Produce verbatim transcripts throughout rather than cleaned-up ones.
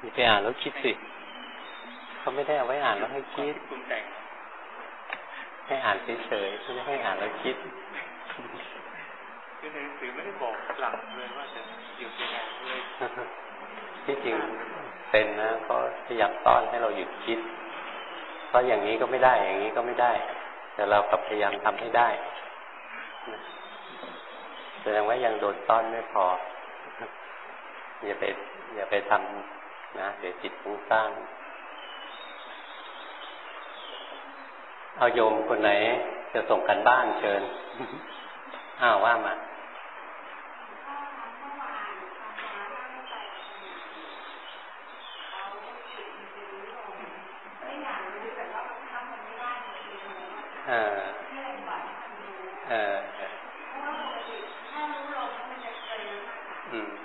ไปอ่านแล้วคิดสิเขาไม่ได้เอาไว้อ่านแล้วให้คิดให้อ่านเฉยๆไม่ได้ให้อ่านแล้วคิดคือในหนังสือไม่ได้บอกหลักเลยว่าจะหยุดยังไงเลยที่จริงเป็นนะก็พยายามต้อนให้เราหยุดคิดเพราะอย่างนี้ก็ไม่ได้อย่างนี้ก็ไม่ได้แต่เรากลับพยายามทำให้ได้แสดงว่ายังโดนต้อนไม่พออย่าไปอย่าไปทำนะเดี๋ยวจิตฟุ้งซ่านเอาโยมคนไหนจะส่งกันบ้านเชิญอ้าวว่ามาเออเอออืม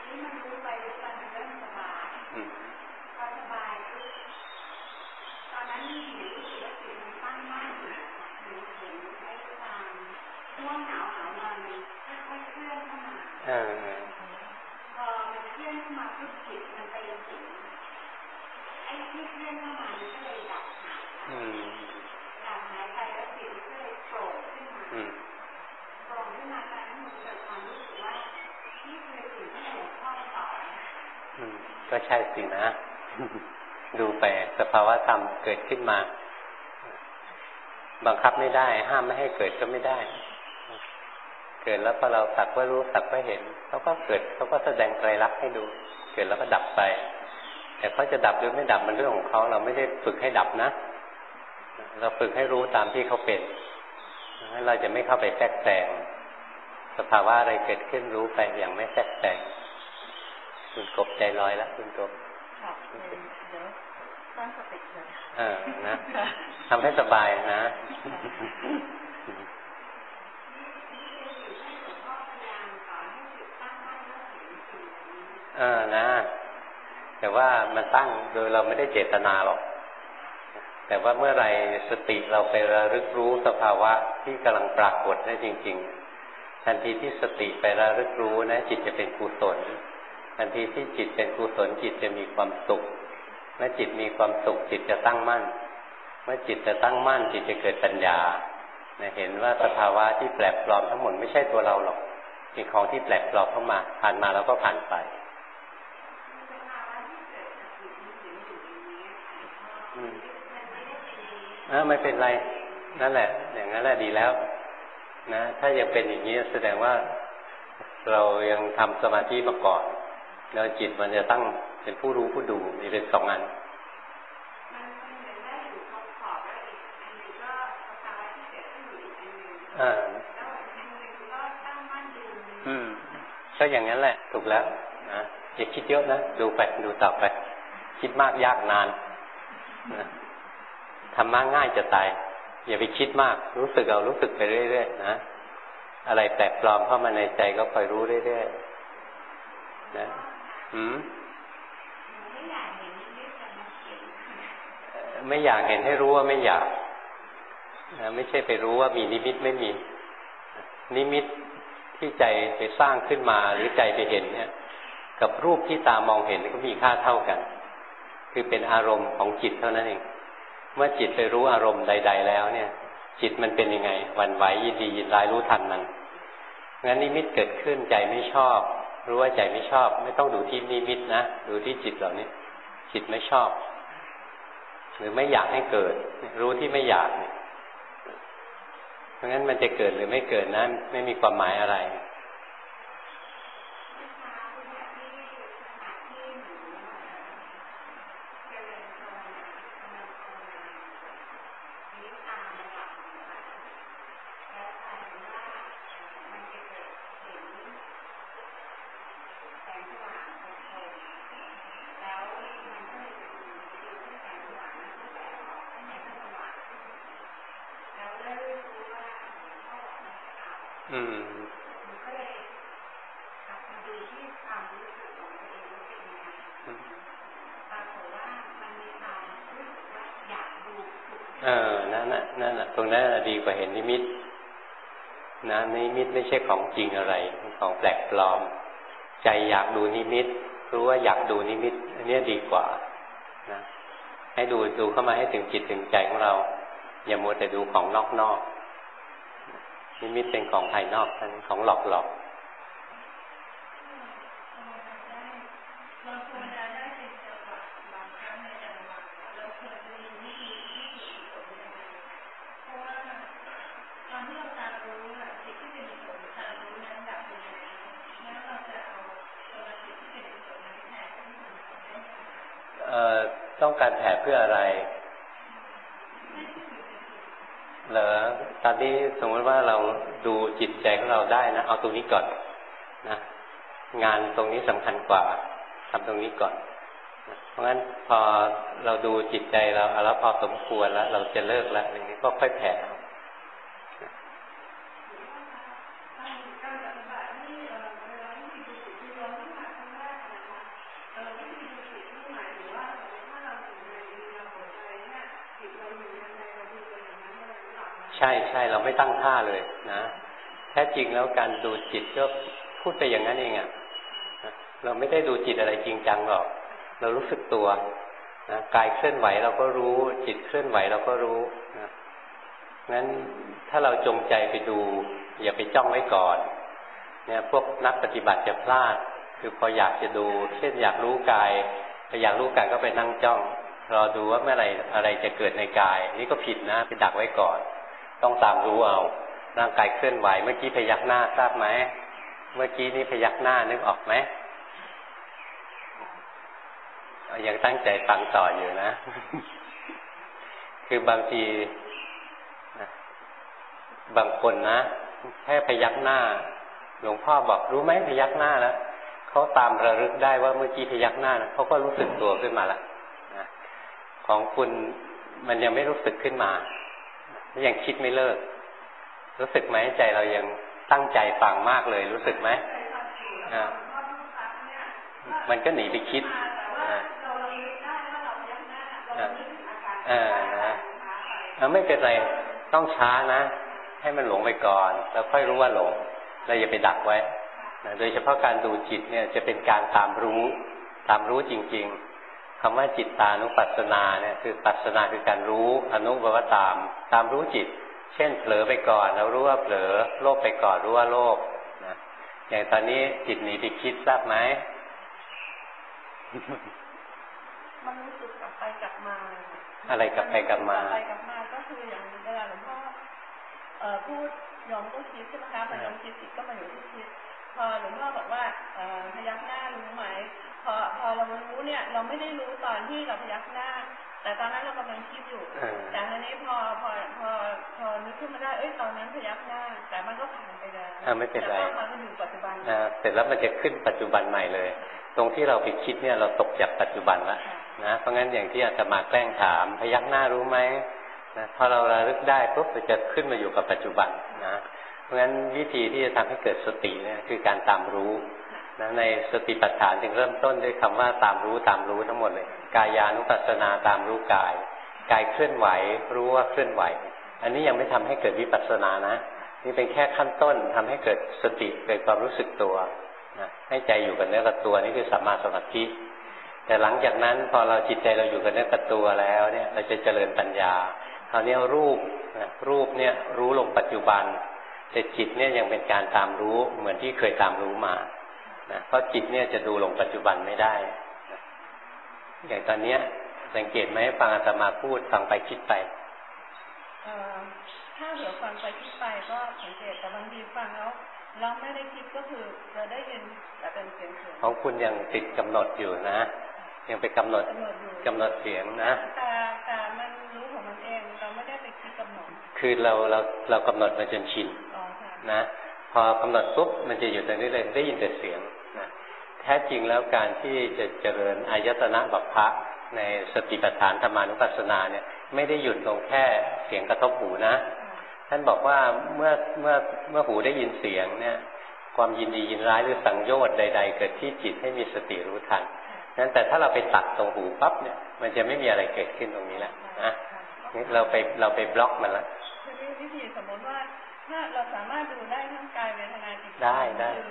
เออพอมันเคลื่อนเข้ามาปุ๊บจิตมันไปถึงไอ้ที่เคลื่อนเข้ามามันก็เลยดับหายไปดับหายไปแล้วจิตก็เลยโผล่ขึ้นมาโผล่ขึ้นมาแล้วมันเกิดความรู้สึกว่านี่คือสิ่งที่หลวงพ่อสอนก็ใช่สินะ ดูไปสภาวะธรรมเกิดขึ้นมาบังคับไม่ได้ห้ามไม่ให้เกิดก็ไม่ได้เกิดแล้วพอเราสักว่ารู้สักว่าเห็นเขาก็เกิดเขาก็แสดงไตรลักษณ์ให้ดูเกิดแล้วก็ดับไปแต่เขาจะดับหรือไม่ดับมันเรื่องของเขาเราไม่ได้ฝึกให้ดับนะเราฝึกให้รู้ตามที่เขาเป็นเราจะไม่เข้าไปแทรกแซงสภาวะอะไรเกิดขึ้นรู้ไปอย่างไม่แทรกแซงคุณกบใจลอยแล้วคุณกบเดี๋ยวตั้งสติเลยเออนะทำให้สบายนะเออนะแต่ว่ามันตั้งโดยเราไม่ได้เจตนาหรอกแต่ว่าเมื่อไรสติเราไประลึกรู้สภาวะที่กำลังปรากฏได้จริงๆทันทีที่สติไประลึกรู้นะจิตจะเป็นกุศลทันทีที่จิตเป็นกุศลจิตจะมีความสุขเมื่อจิตมีความสุขจิตจะตั้งมั่นเมื่อจิตจะตั้งมั่นจิตจะเกิดปัญญาเห็นว่าสภาวะที่แปลกปลอมทั้งหมดไม่ใช่ตัวเราหรอกเป็นของที่แปลกปลอมเข้ามาผ่านมาแล้วก็ผ่านไปเออไม่เป็นไรนั่นแหละอย่างนั้นแหละดีแล้วนะถ้ายังเป็นอย่างนี้แสดงว่าเรายังทำสมาธิมาก่อนแล้วจิตมันจะตั้งเป็นผู้รู้ผู้ดูมีเป็นสองอันอ่าอืมก็อย่างนั้นแหละถูกแล้วนะอย่าคิดเยอะนะดูไปดูต่อไปคิดมากยากนานนะธรรมะง่ายจะตายอย่าไปคิดมากรู้สึกเอารู้สึกไปเรื่อยๆนะอะไรแปลกปลอมเข้ามาในใจก็คอยรู้เรื่อยๆนะหืมไม่อยากเห็นให้รู้ว่าไม่อยากนะไม่ใช่ไปรู้ว่ามีนิมิตไม่มีนิมิตที่ใจไปสร้างขึ้นมาหรือใจไปเห็นเนี่ยกับรูปที่ตามองเห็นก็มีค่าเท่ากันคือเป็นอารมณ์ของจิตเท่านั้นเองเมื่อจิตไปรู้อารมณ์ใดๆแล้วเนี่ยจิตมันเป็นยังไงหวั่นไหวยินดียินร้ายรู้ทันมันงั้นนิมิตเกิดขึ้นใจไม่ชอบรู้ว่าใจไม่ชอบไม่ต้องดูที่นิมิตนะดูที่จิตเหล่านี้จิตไม่ชอบหรือไม่อยากให้เกิดรู้ที่ไม่อยากเนี่ยเพราะงั้นมันจะเกิดหรือไม่เกิดนั้นไม่มีความหมายอะไรอืมเออนั่นน่ะนั่นน่ะตรงนั้นดีกว่าเห็นนิมิตนะนิมิตไม่ใช่ของจริงอะไรของแปลกปลอมใจอยากดูนิมิตรู้ว่าอยากดูนิมิตอันนี้ดีกว่านะให้ดูดูเข้ามาให้ถึงจิตถึงใจของเราอย่ามัวแต่ดูของนอกๆนิมิตเป็นของภายนอกนั่นของหลอกๆต้องการแผ่เพื่ออะไรเหรอตอนนี้สมมติว่าเราดูจิตใจของเราได้นะเอาตรงนี้ก่อนนะงานตรงนี้สำคัญกว่าทำตรงนี้ก่อนนะเพราะงั้นพอเราดูจิตใจเราแล้วพอสมควรแล้วเราจะเลิกแล้วอย่างนี้ก็ค่อยแผ่ใช่ใช่เราไม่ตั้งท่าเลยนะแท้จริงแล้วการดูจิตก็พูดไปอย่างนั้นเองอ่ะเราไม่ได้ดูจิตอะไรจริงจังหรอกเรารู้สึกตัวนะกายเคลื่อนไหวเราก็รู้จิตเคลื่อนไหวเราก็รู้นะงั้นถ้าเราจงใจไปดูอย่าไปจ้องไว้ก่อนเนี่ยพวกนักปฏิบัติจะพลาดคือพออยากจะดูเช่นอยากรู้กายพออยากรู้กายก็ไปนั่งจ้องรอดูว่าเมื่อไหร่อะไรจะเกิดในกายนี่ก็ผิดนะไปดักไว้ก่อนต้องตามรู้เอาร่างกายเคลื่อนไหวเมื่อกี้พยักหน้าทราบไหมเมื่อกี้นี้พยักหน้านึกออกไหมยังตั้งใจฟังต่ออยู่นะ คือบางทีบางคนนะแค่พยักหน้าหลวงพ่อบอกรู้ไหมพยักหน้าแล้วเขาตามระลึกได้ว่าเมื่อกี้พยักหน้านะเขาก็รู้สึกตัวขึ้นมาแล้วนะของคุณมันยังไม่รู้สึกขึ้นมายังคิดไม่เลิกรู้สึกไหมใจเรายังตั้งใจฟังมากเลยรู้สึกไหมอ่ามันก็หนีไปคิดอ่าอ่านะแล้วไม่เป็นไรต้องช้านะให้มันหลงไปก่อนแล้วค่อยรู้ว่าหลงเราอย่าไปดักไว้นะโดยเฉพาะการดูจิตเนี่ยจะเป็นการตามรู้ตามรู้จริงๆคำว่าจิตตานุปัสสนาเนี่ยคือปัสสนาคือการรู้อนุแปลว่าตามตามรู้จิตเช่นเผลอไปก่อนเรารู้ว่าเผลอโลภไปก่อนรู้ว่าโลภนะอย่างตอนนี้จิตหนีไปคิดทราบไหมมันรู้สึกกลับไปกลับมาอะไรกลับไปกลับมากลับไปกลับมาก็คืออย่างเวลาหลวงพ่อเอ่อพูดยอมก็คิดใช่ไหมคะพอยอมคิดจิตก็มาอยู่ที่คิดพอหลวงพ่อบอกว่าเอ่อพยักหน้ารู้ไหมพอพอเรารู้เนี่ยเราไม่ได้รู้ตอนที่เราพยักหน้าแต่ตอนนั้นเรากำลังคิดอยู่แต่ทีนี้พอพอพอพอนึกขึ้นมาได้เอ้ยตอนนั้นพยักหน้าแต่มันก็ผ่านไปแล้วอ่าไม่เป็นไรมันก็อยู่ปัจจุบันอ่าเสร็จแล้วมันจะขึ้นปัจจุบันใหม่เลยตรงที่เราไปคิดเนี่ยเราตกจากปัจจุบันแล้วนะเพราะงั้นอย่างที่อาตมาแกล้งถามพยักหน้ารู้ไหมนะพอเราระลึกได้ปุ๊บมันจะขึ้นมาอยู่กับปัจจุบันนะเพราะงั้นวิธีที่จะทำให้เกิดสติเนี่ยคือการตามรู้นะในสติปัฏฐานจึงเริ่มต้นด้วยคำว่าตามรู้ตามรู้ทั้งหมดเลยกายานุปัสสนาตามรู้กายกายเคลื่อนไหวรู้ว่าเคลื่อนไหวอันนี้ยังไม่ทำให้เกิดวิปัสสนานะนี่เป็นแค่ขั้นต้นทำให้เกิดสติเกิดความรู้สึกตัวนะให้ใจอยู่กับเนื้อกับตัวนี่คือสัมมาสมาธิแต่หลังจากนั้นพอเราจิตใจเราอยู่กับเนื้อกับตัวแล้วเนี่ยเราจะเจริญปัญญาคราวนี้รูปนะรูปเนี่ยรู้ลงปัจจุบันแต่จิตเนี่ยยังเป็นการตามรู้เหมือนที่เคยตามรู้มานะเพราะจิตเนี่ยจะดูลงปัจจุบันไม่ได้นะอย่างตอนนี้สังเกตไหมฟังอาตมาพูดฟังไปคิดไปถ้าเดี๋ยวฟังไปคิดไปก็สังเกตแต่บางทีฟังแล้วเราไม่ได้คิดก็คือจะได้ยินแต่เป็นเสียงเสียงของคุณยังติดกำหนดอยู่นะยังไปกำหนดกำหนดเสียงนะแต่แต่มันรู้ของมันเองเราไม่ได้ไปคิดกำหนดคือเราเราเรากำหนดมาจนชินนะพอกำหนดปุ๊บมันจะอยู่ตรงนี้เลยได้ยินแต่เสียงนะแท้จริงแล้วการที่จะเจริญอายตนะบัพพะในสติปัฏฐานธรรมานุปัสสนาเนี่ยไม่ได้หยุดลงแค่เสียงกระทบหูนะท่านบอกว่าเมื่อเมื่อเมื่อหูได้ยินเสียงเนี่ยความยินดียินร้ายหรือสังโยชน์ใดๆเกิดที่จิตให้มีสติรู้ทันนั้นแต่ถ้าเราไปตัดตรงหูปั๊บเนี่ยมันจะไม่มีอะไรเกิดขึ้นตรงนี้แล้วนะเราไปเราไปบล็อกมันแล้ววิธีสมมติว่าถ้าเราสามารถดูได้ทั้งกายเวทนาจิตได้ได้ค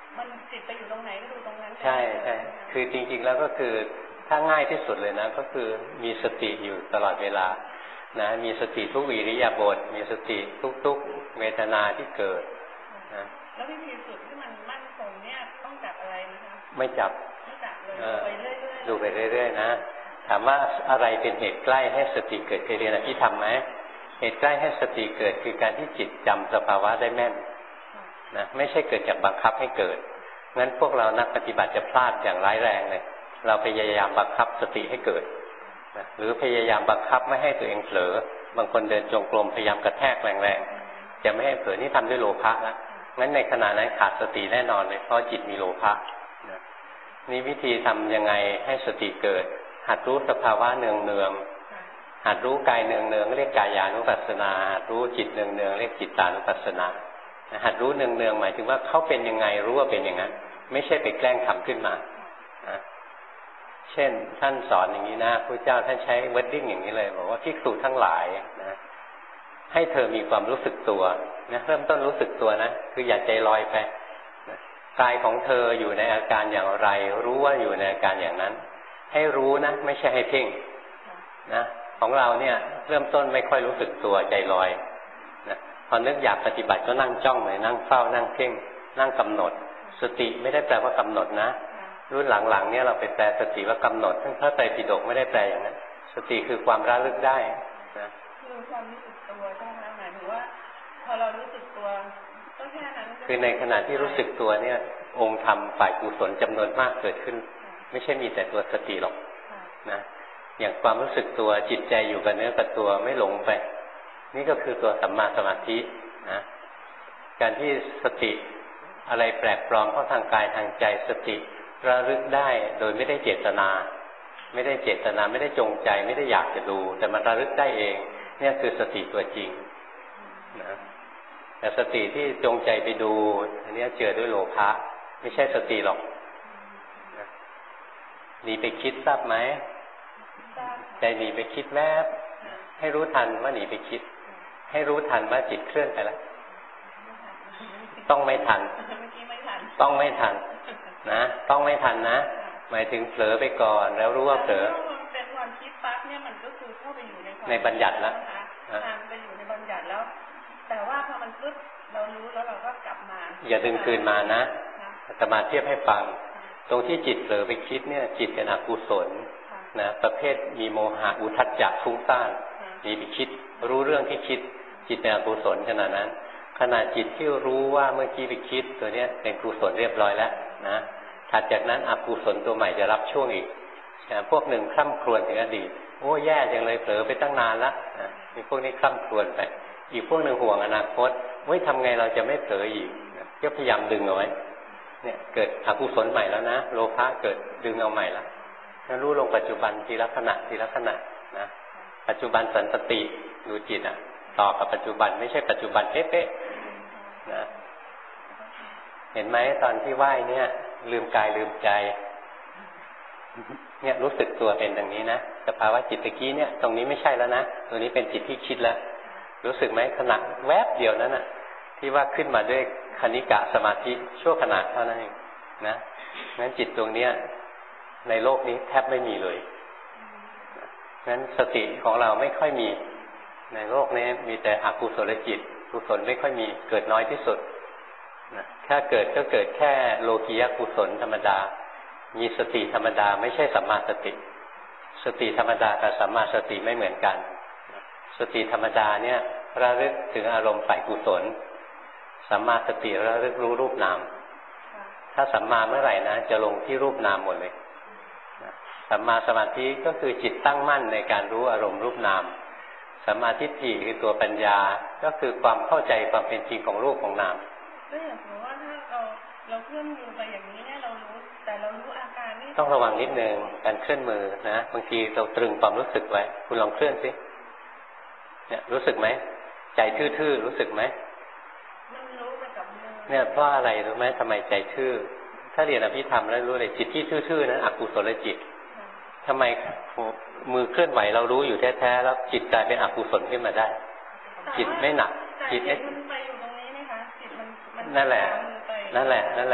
มันจิตไปอยู่ตรงไหนก็ดูตรงนั้นใช่ใช่คือจริงๆแล้วก็คือถ้าง่ายที่สุดเลยนะก็คือมีสติอยู่ตลอดเวลานะมีสติทุกอิริยาบถมีสติทุกๆเวทนาที่เกิดนะแล้ววิธีสุดที่มันมั่นคงเนี่ยต้องจับอะไรนะคะไม่จับไม่จับเลยดูไปเรื่อยๆนะถามว่าอะไรเป็นเหตุใกล้ให้สติเกิดเคยเรียนอภิธรรมไหมเหตุใกล้ให้สติเกิดคือการที่จิตจำสภาวะได้แม่นนะไม่ใช่เกิดจากบังคับให้เกิดงั้นพวกเรานักปฏิบัติจะพลาดอย่างร้ายแรงเลยเราพยายามบังคับสติให้เกิดนะหรือพยายามบังคับไม่ให้ตัวเองเผลอบางคนเดินจงกรมพยายามกระแทกแรงๆจะไม่ให้เผลอนี่ทำด้วยโลภะนะงั้นในขณะนั้นขาดสติแน่นอนเลยเพราะจิตมีโลภะนะนี่วิธีทำยังไงให้สติเกิดหัดรู้สภาวะเนืองๆหัดรู้กายเนืองๆเรียกกายานุปัสสนาหัดรู้จิตเนืองๆเรียกจิตตานุปัสสนาหัดรู้เนืองๆหมายถึงว่าเขาเป็นยังไงรู้ว่าเป็นอย่างนั้นไม่ใช่ไปแกล้งทำขึ้นมานะเช่นท่านสอนอย่างนี้นะพระเจ้าท่านใช้วอร์ดดิ้งอย่างนี้เลยบอกว่าภิกษุทั้งหลายนะให้เธอมีความรู้สึกตัวนะเริ่มต้นรู้สึกตัวนะคืออย่าใจลอยไปนะกายของเธออยู่ในอาการอย่างไรรู้ว่าอยู่ในอาการอย่างนั้นให้รู้นะไม่ใช่ให้เพ่งนะของเราเนี่ยเริ่มต้นไม่ค่อยรู้สึกตัวใจลอยนะพอนึกอยากปฏิบัติก็นั่งจ้องเลยนั่งเฝ้านั่งเพ่งนั่งกำหนดสติไม่ได้แปลว่ากำหนดนะรุ่นหลังๆเนี่ยเราไปแปลสติว่ากำหนดซึ่งพระไตรปิฎกไม่ได้แปลอย่างนั้นสติคือความระลึกได้นะคือความรู้สึกตัวใช่ไหมหมายถึงว่าพอเรารู้สึกตัวก็แค่นั้นคือในขณะที่รู้สึกตัวเนี่ยองค์ธรรมฝ่ายกุศลจำนวนมากเกิดขึ้นไม่ใช่มีแต่ตัวสติหรอกนะอย่างความรู้สึกตัวจิตใจอยู่กับเนื้อกับตัวไม่หลงไปนี่ก็คือตัวสัมมาสมาธินะการที่สติอะไรแปลกปลอมเข้าทางกายทางใจสติระลึกได้โดยไม่ได้เจตนาไม่ได้เจตนาไม่ได้จงใจไม่ได้อยากจะดูแต่มันระลึกได้เองเนี่ยคือสติตัวจริงนะแต่สติที่จงใจไปดูอันนี้เจือด้วยโลภะไม่ใช่สติหรอกหนีไปคิดทราบไหมใจหนีไปคิดแวบให้รู้ทันว่าหนีไปคิดให้รู้ทันว่าจิตเคลื่อนไปแล้วต้องไม่ทันต้องไม่ทันนะต้องไม่ทันนะหมายถึงเผลอไปก่อนแล้วรู้ว่าเผลอเป็นความคิดปั๊บเนี่ยมันก็คือเข้าไปอยู่ในในบัญญัติแล้วไปอยู่ในบัญญัติแล้วแต่ว่าพอมันปึ๊บเรารู้แล้วเราก็กลับมาอย่าดึงคืนมานะอาตมาเทียบให้ฟังตรงที่จิตเผลอไปคิดเนี่ยจิตเป็นอกุศลนะประเภทมีโมหะอุทธัจจะฟุ้งซ่านมีไปคิดรู้เรื่องที่คิดจิตเป็นอกุศลขนาดนั้นขณะจิตที่รู้ว่าเมื่อกี้ไปคิดตัวเนี้ยเป็นกุศลเรียบร้อยแล้วนะถัดจากนั้นอกุศลตัวใหม่จะรับช่วงอีกนะพวกหนึ่งคร่ำครวญถึงอดีตโอ้แย่จังเลยเผลอไปตั้งนานละนะมีพวกนี้คร่ำครวญไปอีกพวกหนึ่งห่วงอนาคตเฮ้ยทำไงเราจะไม่เผลออีกนะก็พยายามดึงเอาไว้เนี่ยเกิดอกุศลใหม่แล้วนะโลภะเกิดดึงเอาใหม่ละแล้วรู้ลงปัจจุบันทีละขณะทีละขณะนะปัจจุบันสันติดูจิตอ่ะต่อกับปัจจุบันไม่ใช่ปัจจุบันเป๊ะๆนะเห็นไหมตอนที่ไหว้เนี่ยลืมกายลืมใจเนี่ยรู้สึกตัวเป็นอย่างนี้นะสภาวะจิตตะกี้เนี่ยตรงนี้ไม่ใช่แล้วนะตัวนี้เป็นจิตที่คิดแล้วรู้สึกไหมขณะแวบเดียวนั้นน่ะที่ว่าขึ้นมาด้วยคณิกะสมาธิชั่วขณะเท่านั้นเองนะงั้นจิตตรงเนี้ยในโลกนี้แทบไม่มีเลยงั้นสติของเราไม่ค่อยมีในโลกนี้มีแต่อกุศลจิตกุศลไม่ค่อยมีเกิดน้อยที่สุดนะถ้าเกิดก็เกิดแค่โลกียกุศลธรรมดามีสติธรรมดาไม่ใช่สัมมาสติสติธรรมดากับสัมมาสติไม่เหมือนกันสติธรรมดาเนี่ยระลึกถึงอารมณ์ฝ่ายกุศลสัมมาสติระลึกรู้รูปนามถ้าสัมมาเมื่อไหร่นะจะลงที่รูปนามหมดเลยสัมมาสมาธิก็คือจิตตั้งมั่นในการรู้อารมณ์รูปนามสัมมาทิฏฐิคือตัวปัญญาก็คือความเข้าใจความเป็นจริงของรูปของนามก็อย่างสมมติว่าถ้าเราเราเคลื่อนมือไปอย่างนี้เนี่ยเรารู้แต่เรารู้อาการนี่ต้องระวังนิดนึงการเคลื่อนมือนะบางทีเราตรึงความรู้สึกไว้คุณลองเคลื่อนสิเนี่ยรู้สึกไหมใจทื่อๆรู้สึกไหมมันรู้ไปกับมือเนี่ยเพราะอะไรรู้ไหมทำไมใจทื่อถ้าเรียนอภิธรรมแล้วรู้เลยจิตที่ทื่อๆนั้นอกุศลจิตทำไมมือเคลื่อนไหวเรารู้อยู่แท้ๆแล้วจิตกลายเป็นอกุศลขึ้นมาได้จิตไม่หนักจิตไม่นั่นแหละนั่นแหละนั่นแหละ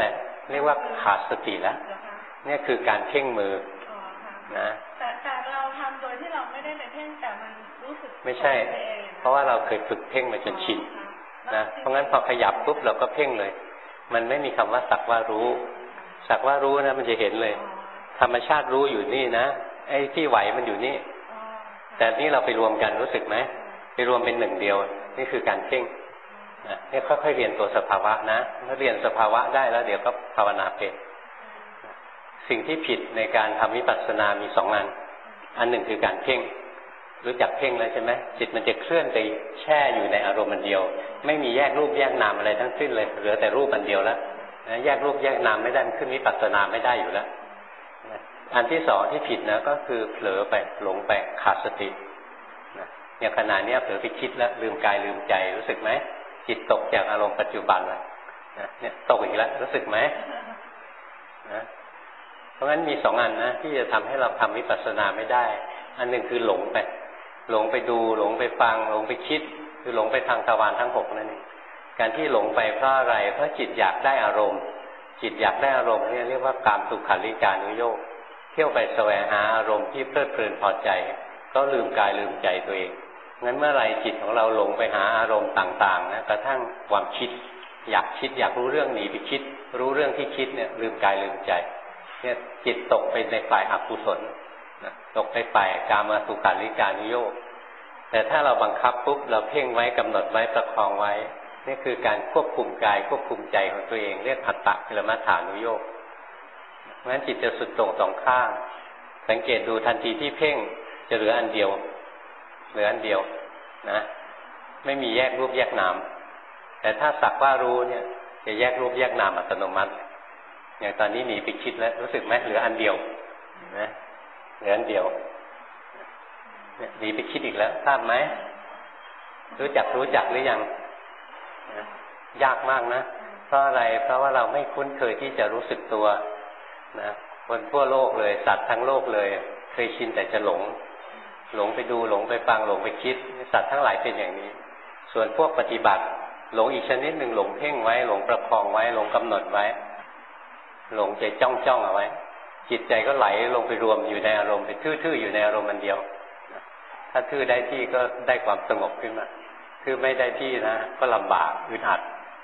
เรียกว่าขาดสติแล้วเนี่ยคือการเพ่งมือนะแต่แต่เราทำโดยที่เราไม่ได้ไปเพ่งแต่มันรู้สึกไม่ใช่เพราะว่าเราเคยฝึกเพ่งมาจนชินนะเพราะงั้นพอขยับปุ๊บเราก็เพ่งเลยมันไม่มีคำว่าสักว่ารู้สักว่ารู้นะมันจะเห็นเลยธรรมชาติรู้อยู่นี่นะไอ้ที่ไหวมันอยู่นี่แต่นี่เราไปรวมกันรู้สึกไหมไปรวมเป็นหนึ่งเดียวนี่คือการเพ่งนะนี่ค่อยๆเรียนตัวสภาวะนะถ้าเรียนสภาวะได้แล้วเดี๋ยวก็ภาวนาเป็นสิ่งที่ผิดในการทำวิปัสสนามีสองอันอันหนึ่งคือการเพ่งรู้จักเพ่งแล้วใช่ไหมจิตมันจะเคลื่อนไปแช่อยู่ในอารมณ์อันเดียวไม่มีแยกรูปแยกนามอะไรทั้งสิ้นเลยเหลือแต่รูปอันเดียวแล้วนะแยกรูปแยกนามไม่ได้ขึ้นวิปัสสนาไม่ได้อยู่แล้วอันที่สองที่ผิดนะก็คือเผลอไปหลงไปขาดสตินะอย่างขณะนี้เผลอไปคิดแล้วลืมกายลืมใจรู้สึกไหมจิตตกจากอารมณ์ปัจจุบันแล้วนะเนี่ยตกอีกแล้วรู้สึกไหมนะเพราะงั้นมีสองอันนะที่จะทำให้เราทำวิปัสสนาไม่ได้อันหนึ่งคือหลงไปหลงไปดูหลงไปฟังหลงไปคิดคือหลงไปทางทวารทั้งหกนั่นเองการที่หลงไปเพราะอะไรเพราะจิตอยากได้อารมณ์จิตอยากได้อารมณ์นี่เรียกว่ากามสุขัลลิกานุโยคเที่ยวไปแสวงหาอารมณ์ที่เพลิดเพลินพอใจก็ลืมกายลืมใจตัวเองงั้นเมื่อไรจิตของเราหลงไปหาอารมณ์ต่างๆนะกระทั่งความคิดอยากคิดอยากรู้เรื่องหนีไปคิดรู้เรื่องที่คิดเนี่ยลืมกายลืมใจเนี่ยจิตตกไปในฝ่ายอกุศลตกไปฝ่ายกามสุขัลลิกานุโยคแต่ถ้าเราบังคับปุ๊บเราเพ่งไว้กำหนดไว้ประคองไว้นี่คือการควบคุมกายควบคุมใจของตัวเองเรียกอัตตกิลมัฏฐานุโยคเพราะฉะนั้นจิตจะสุดโต่งสองข้างสังเกตดูทันทีที่เพ่งจะเหลืออันเดียวเหลืออันเดียวนะไม่มีแยกรูปแยกนามแต่ถ้าสักว่ารู้เนี่ยจะแยกรูปแยกนามอัตโนมัติอย่างตอนนี้หนีไปคิดแล้วรู้สึกไหมเหลืออันเดียวนะเหลืออันเดียวหนีไปคิดอีกแล้วทราบไหมรู้จักรู้จักหรือยังนะยากมากนะเพราะอะไรเพราะว่าเราไม่คุ้นเคยที่จะรู้สึกตัวนะคนทั่วโลกเลยสัตว์ทั้งโลกเลยเคยชินแต่จะหลงหลงไปดูหลงไปฟังหลงไปคิดสัตว์ทั้งหลายเป็นอย่างนี้ส่วนพวกปฏิบัติหลงอีกชนิดหนึ่งหลงเพ่งไว้หลงประคองไว้หลงกำหนดไว้หลงใจจ้องจ้องเอาไว้จิตใจก็ไหลลงไปรวมอยู่ในอารมณ์ไปทื่อๆอยู่ในอารมณ์มันเดียวถ้าทื่อได้ที่ก็ได้ความสงบขึ้นมาทื่อไม่ได้ที่นะก็ลำบากอึดอัด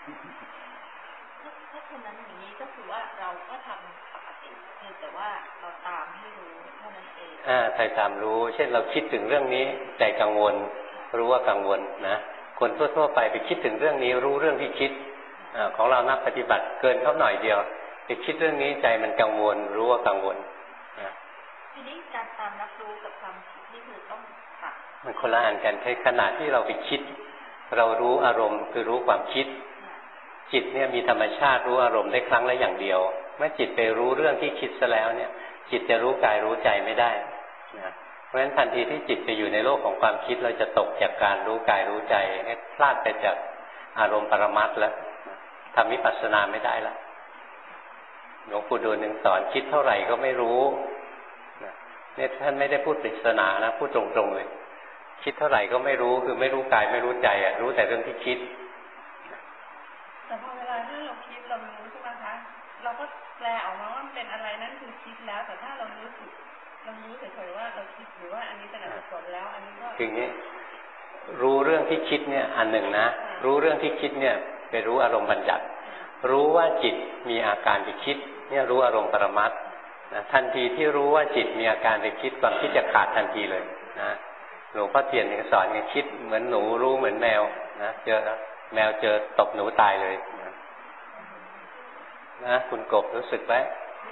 ถ้าคนนั้นอย่างนี้ก็คือว่าเราก็ทำปกติแต่ว่าเราตามให้รู้เท่านั้นเองอ่าใครตามรู้เช่นเราคิดถึงเรื่องนี้ใจกังวลรู้ว่ากังวลนะคนทั่วๆไปไปคิดถึงเรื่องนี้รู้เรื่องที่คิดอ่าของเรานักปฏิบัติเกินเขาหน่อยเดียวไปคิดเรื่องนี้ใจมันกังวลรู้ว่ากังวลนะทีนี้การตามรับรู้กับความคิดนี่คือต้องตัดมันคนละอันกันในขณะที่เราไปคิดเรารู้อารมณ์คือรู้ความคิดจิตเนี่ยมีธรรมชาติรู้อารมณ์ได้ครั้งละอย่างเดียวเมื่อจิตไปรู้เรื่องที่คิดซะแล้วเนี่ยจิตจะรู้กายรู้ใจไม่ได้นะเพราะฉะนั้นทันทีที่จิตไปอยู่ในโลกของความคิดเราจะตกจากการรู้กายรู้ใจให้พลาดไปจากอารมณ์ปรมัตถ์แล้วทำวิปัสสนาไม่ได้แล้วหลวงปู่ดูลย์สอนคิดเท่าไหร่ก็ไม่รู้เนี่ยท่านไม่ได้พูดปริศนานะพูดตรงๆเลยคิดเท่าไหร่ก็ไม่รู้คือไม่รู้กายไม่รู้ใจอ่ะรู้แต่เรื่องที่คิดแต่พอเวลาที่เราคิดเรารู้ใช่ไหมคะเราก็แปลออกมาว่ามันเป็นอะไรนั่นคือคิดแล้วแต่ถ้าเรารู้สึกเรารู้เฉยๆว่าเราคิดหรือว่าอันนี้เป็นอกุศลแล้วอันนี้ก็คืองี้รู้เรื่องที่คิดเนี่ยอันหนึ่งนะรู้เรื่องที่คิดเนี่ยไปรู้อารมณ์บัญญัติรู้ว่าจิตมีอาการไปคิดเนี่ยรู้อารมณ์ปรมัตถ์นะทันทีที่รู้ว่าจิตมีอาการไปคิดความคิดจะขาดทันทีเลยนะหลวงพ่อเทียนสอนไงคิดเหมือนหนูรู้เหมือนแมวนะเจอแมวเจอตบหนูตายเลยนะนะคุณกบรู้สึกไหม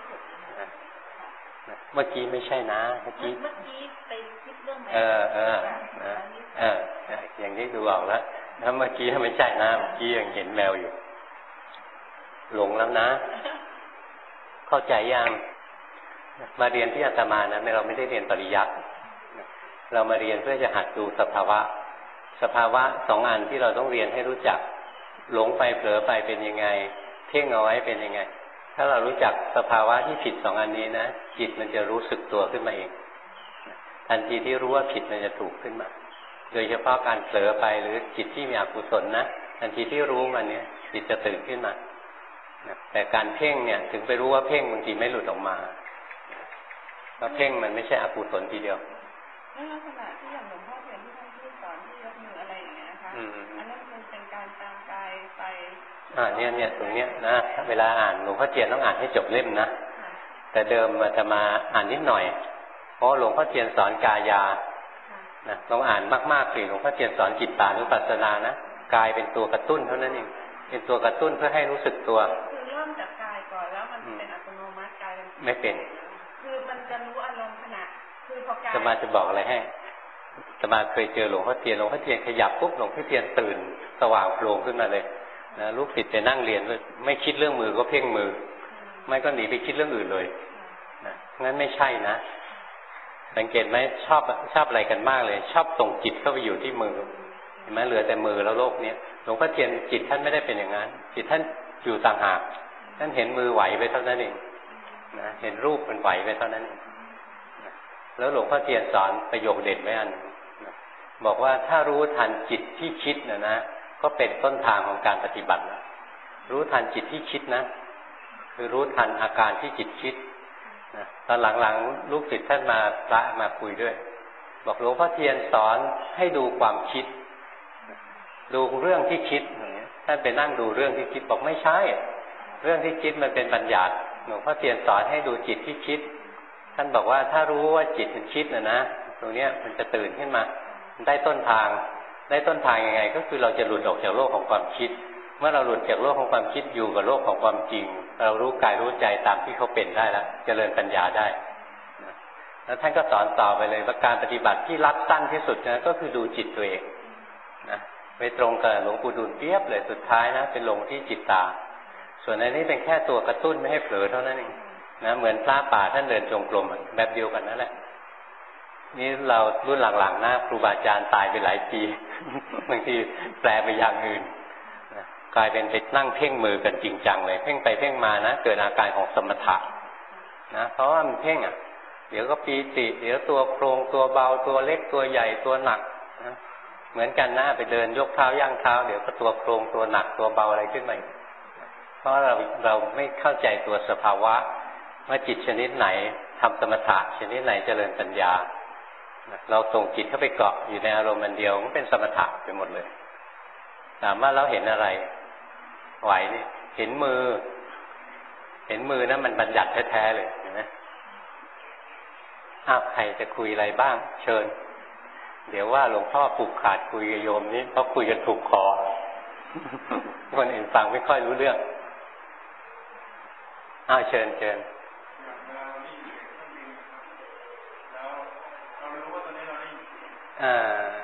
เมื่อกี้ไม่ใช่นะเมื่อกี้เมื่อกี้ไปคิดเรื่องแมวเออเออเอออย่างนี้ดูออกแล้วแล้วเมื่อกี้ไม่ใช่นะเมื่อกี้ยังเห็นแมวอยู่หลงแล้วนะเข้าใจยังมาเรียนที่อาตมานะเราไม่ได้เรียนปริยัติเรามาเรียนเพื่อจะหัดดูสภาวะสภาวะสองอันที่เราต้องเรียนให้รู้จักหลงไปเผลอไปเป็นยังไงเพ่งเอาไว้เป็นยังไงถ้าเรารู้จักสภาวะที่ผิดสองอันนี้นะจิตมันจะรู้สึกตัวขึ้นมาเองทันทีที่รู้ว่าผิดมันจะถูกขึ้นมาโดยเฉพาะการเผลอไปหรือจิตที่มีอกุศลนะทันทีที่รู้มันเนี่ยจิตจะตื่นขึ้นมาแต่การเพ่งเนี่ยถึงไปรู้ว่าเพ่งบางทีไม่หลุดออกมาเพราะเพ่งมันไม่ใช่อกุศลทีเดียวในลักษณะที่อย่างหลวงพ่อเทียนที่ท่านพูดสอนที่ยกมืออะไรอย่างเงี้ยนะคะอันนั้นมันเป็นการตามกายไปอ่าเนี่ยเนี่ยตรงเนี้ยนะเวลาอ่านหลวงพ่อเทียนต้องอ่านให้จบเล่มนะแต่เดิมมันจะมาอ่านนิดหน่อยเพราะหลวงพ่อเทียนสอนกายานะต้องอ่านมากๆสิหลวงพ่อเทียนสอนจิตตานุปัสสนานะกายเป็นตัวกระตุ้นเท่านั้นเองเป็นตัวกระตุ้นเพื่อให้รู้สึกตัวคือเริ่มจากกายก่อนแล้วมันเป็นอัตโนมัติกายไม่เป็นคือมันจะรู้อารมณ์ขณะคือพอกายจะมาจะบอกอะไรให้จะมาเคยเจอหลวงพ่อเทียนหลวงพ่อเทียนขยับปุ๊บหลวงพ่อเทียนตื่นสว่างโปร่งขึ้นมาเลยนะลูกศิษย์ไปนั่งเรียนไม่คิดเรื่องมือก็เพ่งมือไม่ก็หนีไปคิดเรื่องอื่นเลยนะงั้นไม่ใช่นะสังเกตไหมชอบชอบอะไรกันมากเลยชอบส่งจิตเข้าไปอยู่ที่มือเห็นไหมเหลือแต่มือแล้วโลกนี้หลวงพ่อเทียนจิตท่านไม่ได้เป็นอย่างนั้นจิตท่านอยู่ต่างหากท่านเห็นมือไหวไปเท่านั้นเองนะเห็นรูปมันไหวไปเท่านั้นเองนะแล้วหลวงพ่อเทียนสอนประโยคเด็ดไว้อันนะบอกว่าถ้ารู้ทันจิตที่คิดนะนะก็เป็นต้นทางของการปฏิบัตินะรู้ทันจิตที่คิดนะคือรู้ทันอาการที่จิตคิดนะตอนหลังๆลูกศิษย์ท่านมาพระมาคุยด้วยบอกหลวงพ่อเทียนสอนให้ดูความคิดดูเรื่องที่คิดอย่างเงี้ยท่านไปนั่งดูเรื่องที่คิดบอกไม่ใช่เรื่องที่คิดมันเป็นบัญญัติหลวงพ่อเทียนสอนให้ดูจิตที่คิดท่านบอกว่าถ้ารู้ว่าจิตมันคิดนะนะตรงเนี้ยมันจะตื่นขึ้นมาได้ต้นทางได้ต้นทางยังไงก็คือเราจะหลุดออกจากโลกของความคิดเมื่อเราหลุดจากโลกของความคิดอยู่กับโลกของความจริงเรารู้กายรู้ใจตามที่เขาเป็นได้แล้วเจริญปัญญาได้แล้วท่านก็สอนต่อไปเลยว่าการปฏิบัติที่รัดสั้นที่สุดนะก็คือดูจิตตัวเองนะไปตรงกับหลวงปู่ดูลเปียบเลยสุดท้ายนะเป็นลงที่จิตตาส่วนในนี้เป็นแค่ตัวกระตุ้นไม่ให้เผลอเท่านั้นเองนะเหมือนพระป่าท่านเดินจงกรมแบบเดียวกันนั่นแหละนี่เรารุ่นหลังๆนะครูบาอาจารย์ตายไปหลายปีบางทีแปลไปอย่างอื่นนะกลายเป็นไปนั่งเพ่งมือกันจริงจังเลยเพ่งไปเพ่งมานะเกิดอาการของสมถะนะเพราะว่ามันเพ่งอ่ะเดี๋ยวก็ปีติเดี๋ยวตัวโครงตัวเบาตัวเล็กตัวใหญ่ตัวหนักนะเหมือนกันนะไปเดินยกเท้าย่างเท้าเดี๋ยวก็ตัวโครงตัวหนักตัวเบาอะไรขึ้นมาเพราะเราเราไม่เข้าใจตัวสภาวะว่าจิตชนิดไหนทำสมถะชนิดไหนเจริญปัญญาเราส่งจิตเข้าไปเกาะอยู่ในอารมณ์อันเดียวมันเป็นสมถะไปหมดเลยถามว่าเราเห็นอะไรไหวนี่เห็นมือเห็นมือนะมันบัญญัติแท้ๆเลยเห็นไหมอ้าวใครจะคุยอะไรบ้างเชิญเดี๋ยวว่าหลวงพ่อผูกขาดคุยกับโยมนี่เพราะคุยกันถูกคอคนอื่นฟังไม่ค่อยรู้เรื่องอ้าวเชิญเชิญอ่า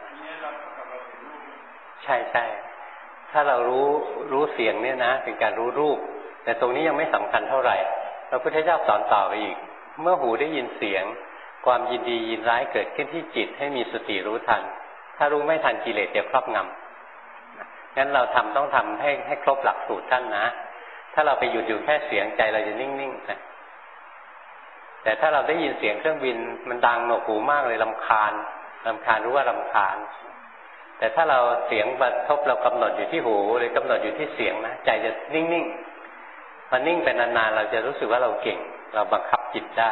ใช่ใช่ถ้าเรารู้รู้เสียงเนี่ยนะเป็นการรู้รูปแต่ตรงนี้ยังไม่สำคัญเท่าไหร่พระพุทธเจ้าสอนต่อไปอีกเมื่อหูได้ยินเสียงความยินดียินร้ายเกิดขึ้นที่จิตให้มีสติรู้ทันถ้ารู้ไม่ทันกิเลสจะครอบงำงั้นเราทำต้องทำให้ให้ครบหลักสูตรท่านนะถ้าเราไปหยุดอยู่แค่เสียงใจเราจะนิ่งๆนะแต่ถ้าเราได้ยินเสียงเครื่องบินมันดังหนวกหูมากเลยรำคาญรำคาญรู้ว่ารำคาญแต่ถ้าเราเสียงกระทบเรากำหนดอยู่ที่หูหรือกำหนดอยู่ที่เสียงนะใจจะนิ่งๆพอนิ่งไปนานๆเราจะรู้สึกว่าเราเก่งเราบังคับจิตได้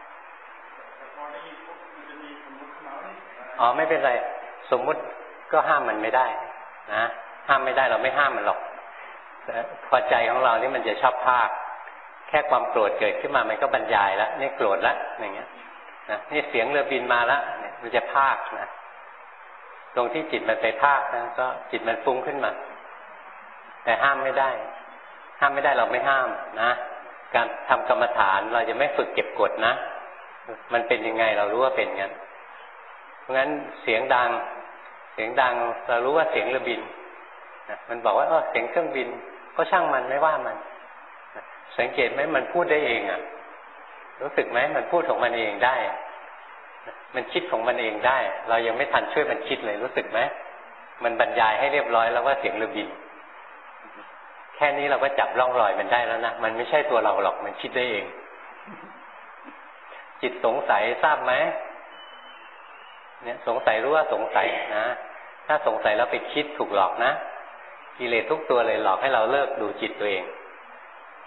อ๋อไม่เป็นไรสมมุติก็ห้ามมันไม่ได้นะห้ามไม่ได้เราไม่ห้ามมันหรอกพอใจของเรานี่มันจะชอบภาคแค่ความโกรธเกิดขึ้นมามันก็บรรยายแล้วนี่โกรธแล้วอย่างเงี้ยนะนี่เสียงเรือบินมาแล้วมันจะภาคนะตรงที่จิตมันไปภาคนะก็จิตมันฟุ้งขึ้นมาแต่ห้ามไม่ได้ห้ามไม่ได้เราไม่ห้ามนะการทำกรรมฐานเราจะไม่ฝึกเก็บกดนะมันเป็นยังไงเรารู้ว่าเป็นงั้นเพราะงั้นเสียงดังเสียงดังเรารู้ว่าเสียงเรือบินนะมันบอกว่าเออเสียงเครื่องบินก็ช่างมันไม่ว่ามันนะสังเกตไหมมันพูดได้เองอ่ะรู้สึกไหมมันพูดของมันเองได้มันคิดของมันเองได้เรายังไม่ทันช่วยมันคิดเลยรู้สึกไหมมันบรรยายให้เรียบร้อยแล้วว่าเสียงเรือบินแค่นี้เราก็จับร่องรอยมันได้แล้วนะมันไม่ใช่ตัวเราหรอกมันคิดได้เองจิตสงสัยทราบไหมเนี่ยสงสัยรู้ว่าสงสัยนะถ้าสงสัยแล้วไปคิดถูกหลอกนะกิเลสทุกตัวเลยหลอกให้เราเลิกดูจิตตัวเอง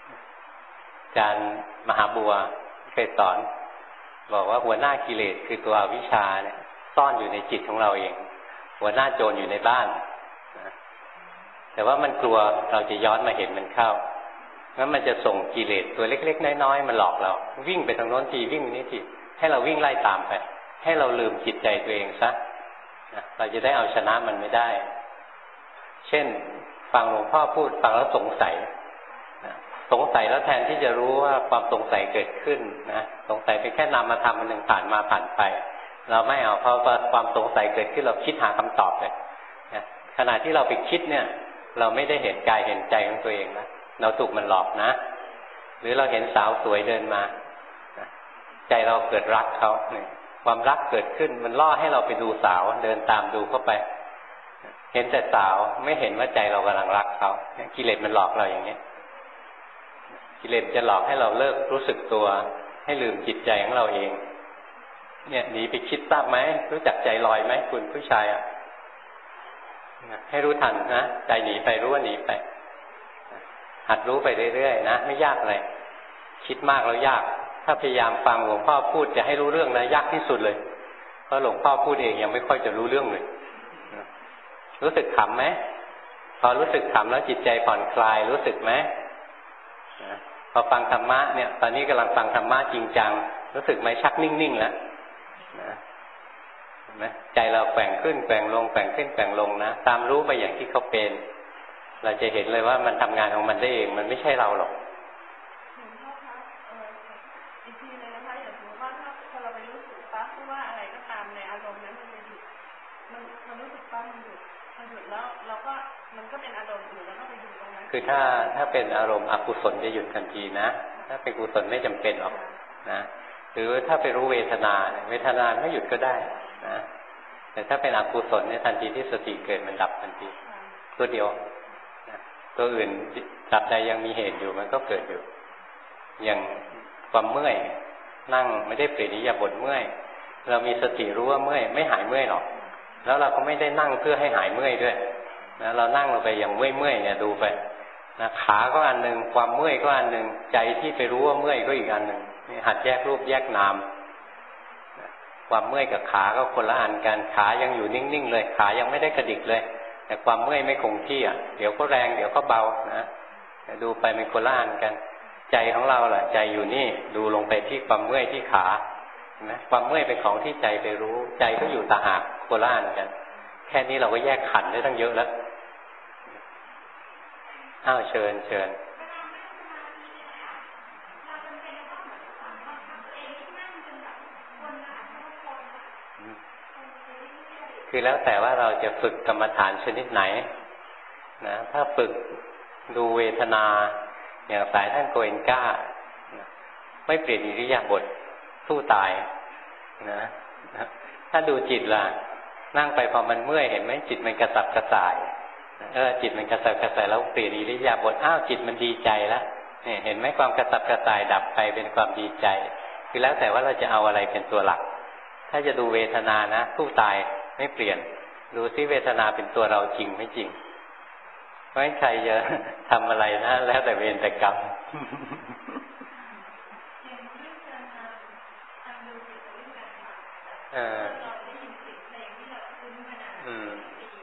อาจารย์มหาบัวเคยสอนบอกว่าหัวหน้ากิเลสคือตัวอวิชชาเนี่ยซ่อนอยู่ในจิตของเราเองหัวหน้าโจรอยู่ในบ้านนะแต่ว่ามันกลัวเราจะย้อนมาเห็นมันเข้างั้นมันจะส่งกิเลสตัวเล็กๆน้อยๆมันหลอกเราวิ่งไปทางโน้นทีวิ่งไปนี้ทีให้เราวิ่งไล่ตามไปให้เราลืมจิตใจตัวเองซะนะเราจะได้เอาชนะมันไม่ได้เช่นฟังหลวงพ่อพูดฟังแล้วสงสัยนะสงสัยแล้วแทนที่จะรู้ว่าความสงสัยเกิดขึ้นนะสงสัยเป็นแค่นามธรรมมันหนึ่งผ่านมาผ่านไปเราไม่เอาเพราะว่าความสงสัยเกิดขึ้นเราคิดหาคำตอบเลยนะขณะที่เราไปคิดเนี่ยเราไม่ได้เห็นกายเห็นใจของตัวเองนะเราถูกมันหลอกนะหรือเราเห็นสาวสวยเดินมาใจเราเกิดรักเขาเนี่ยความรักเกิดขึ้นมันล่อให้เราไปดูสาวเดินตามดูเข้าไปเห็นแต่สาวไม่เห็นว่าใจเรากำลังรักเขากิเลสมันหลอกเราอย่างนี้กิเลสจะหลอกให้เราเลิกรู้สึกตัวให้ลืมจิตใจของเราเองเนี่ยหนีไปคิดทราบไหมรู้จักใจลอยไหมคุณผู้ชายอ่ะให้รู้ทันนะใจหนีไปรู้ว่าหนีไปหัดรู้ไปเรื่อยๆนะไม่ยากอะไรคิดมากแล้วยากถ้าพยายามฟังหลวงพ่อพูดจะให้รู้เรื่องนะยากที่สุดเลยเพราะหลวงพ่อพูดเองยังไม่ค่อยจะรู้เรื่องเลยรู้สึกขำไหมพอรู้สึกขำแล้วจิตใจผ่อนคลายรู้สึกไหมพอฟังธรรมะเนี่ยตอนนี้กำลังฟังธรรมะจริงจังรู้สึกไหมชักนิ่งๆแล้วนะเห็นไหมใจเราแกว่งขึ้นแกว่งลงแกว่งขึ้นแกว่งลงนะตามรู้ไปอย่างที่เขาเป็นเราจะเห็นเลยว่ามันทำงานของมันได้เองมันไม่ใช่เราหรอกอีกทีเลยนะคะอย่างสมมติว่าถ้าพอเราไปรู้สึกปั๊บว่าอะไรก็ตามในอารมณ์นั้นมันหยุดมันมันรู้สึกปั๊บมันหยุดมันหยุดแล้วเราก็มันก็เป็นอารมณ์อื่นแล้วก็ไปหยุดตรงนั้นคือถ้าถ้าเป็นอารมณ์อกุศลจะหยุดทันทีนะถ้าเป็นกุศลไม่จำเป็นหรอกนะหรือถ้าไปรู้เวทนาเวทนาไม่หยุดก็ได้นะแต่ถ้าเป็นอกุศลเนี่ยทันทีที่สติเกิดมันดับทันทีตัวเดียวนะตัวอื่นตราบใดยังมีเหตุอยู่มันก็เกิดอยู่อย่างความเมื่อยนั่งไม่ได้เปลี่ยนอิริยาบถเมื่อยเรามีสติรู้ว่าเมื่อยไม่หายเมื่อยหรอกแล้วเราก็ไม่ได้นั่งเพื่อให้หายเมื่อยด้วยนะเรานั่งลงไปอย่างเมื่อยเมื่อยเนี่ยดูไปนะขาก็อันหนึ่งความเมื่อยก็อันหนึ่งใจที่ไปรู้ว่าเมื่อยก็อีกอันหนึ่งนี่หัดแยกรูปแยกนามนะความเมื่อยกับขาก็คนละอันกันขายังอยู่นิ่งๆเลยขายังไม่ได้กระดิกเลยแต่ความเมื่อยไม่คงที่อ่ะเดี๋ยวก็แรงเดี๋ยวก็เบานะดูไปเป็นคนละอันกันใจของเราแหละใจอยู่นี่ดูลงไปที่ความเมื่อยที่ขาเห็นไหมความเมื่อยเป็นของที่ใจไปรู้ใจก็อยู่ต่างหากโคล่านกันแค่นี้เราก็แยกขันธ์ได้ตั้งเยอะแล้วอ้าวเชิญเชิญคือแล้วแต่ว่าเราจะฝึกกรรมฐานชนิดไหนนะถ้าฝึกดูเวทนาอย่างสายท่านโกเอนก้าไม่เปลี่ยนอิริยาบถสู้ตายนะถ้าดูจิตล่ะนั่งไปพอมันเมื่อยเห็นไหมจิตมันกระสับกระส่ายเออจิตมันกระสับกระส่ายแล้วเปลี่ยนอิริยาบถอ้าวจิตมันดีใจแล้วเนี่ยเห็นไหมความกระสับกระส่ายดับไปเป็นความดีใจคือแล้วแต่ว่าเราจะเอาอะไรเป็นตัวหลักถ้าจะดูเวทนานะสู้ตายไม่เปลี่ยนดูซิเวทนาเป็นตัวเราจริงไม่จริงเพราะฉะนั้นใครจะทำอะไรนะแล้วแต่เวรแต่กรรมเอออืม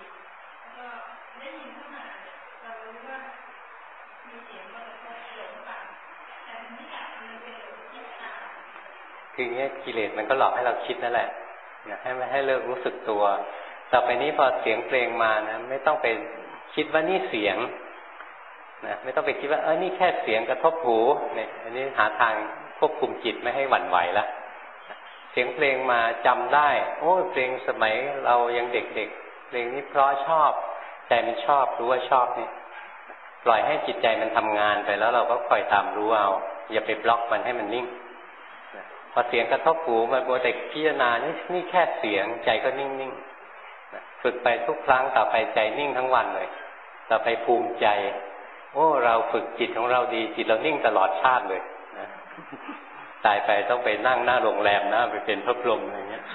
คือเงี้ยกิเลสมันก็หลอกให้เราคิดนั่นแหละอยากให้ไม่ให้เลิกรู้สึกตัวต่อไปนี้พอเสียงเพลงมานะไม่ต้องไปคิดว่านี่เสียงนะไม่ต้องไปคิดว่าเออนี่แค่เสียงกระทบหูเนี่ยอันนี้หาทางควบคุมจิตไม่ให้หวั่นไหวละเสียงเพลงมาจำได้โอ้เพลงสมัยเรายังเด็กๆเพลงนี้เพราะชอบใจมันชอบรู้ว่าชอบนี่ปล่อยให้จิตใจมันทำงานไปแล้วเราก็คอยตามรู้เอาอย่าไปบล็อกมันให้มันนิ่งพอเสียงกระทบหูมันโมแต่พิจารณานี่นี่แค่เสียงใจก็นิ่งๆฝึกไปทุกครั้งต่อไปใจนิ่งทั้งวันเลยต่อไปภูมิใจโอ้เราฝึกจิตของเราดีจิตเรานิ่งตลอดชาติเลยนะตายไปต้องไปนั่งหน้าโรงแรมนะไปเป็นพระพรหมอะไรเงี้ย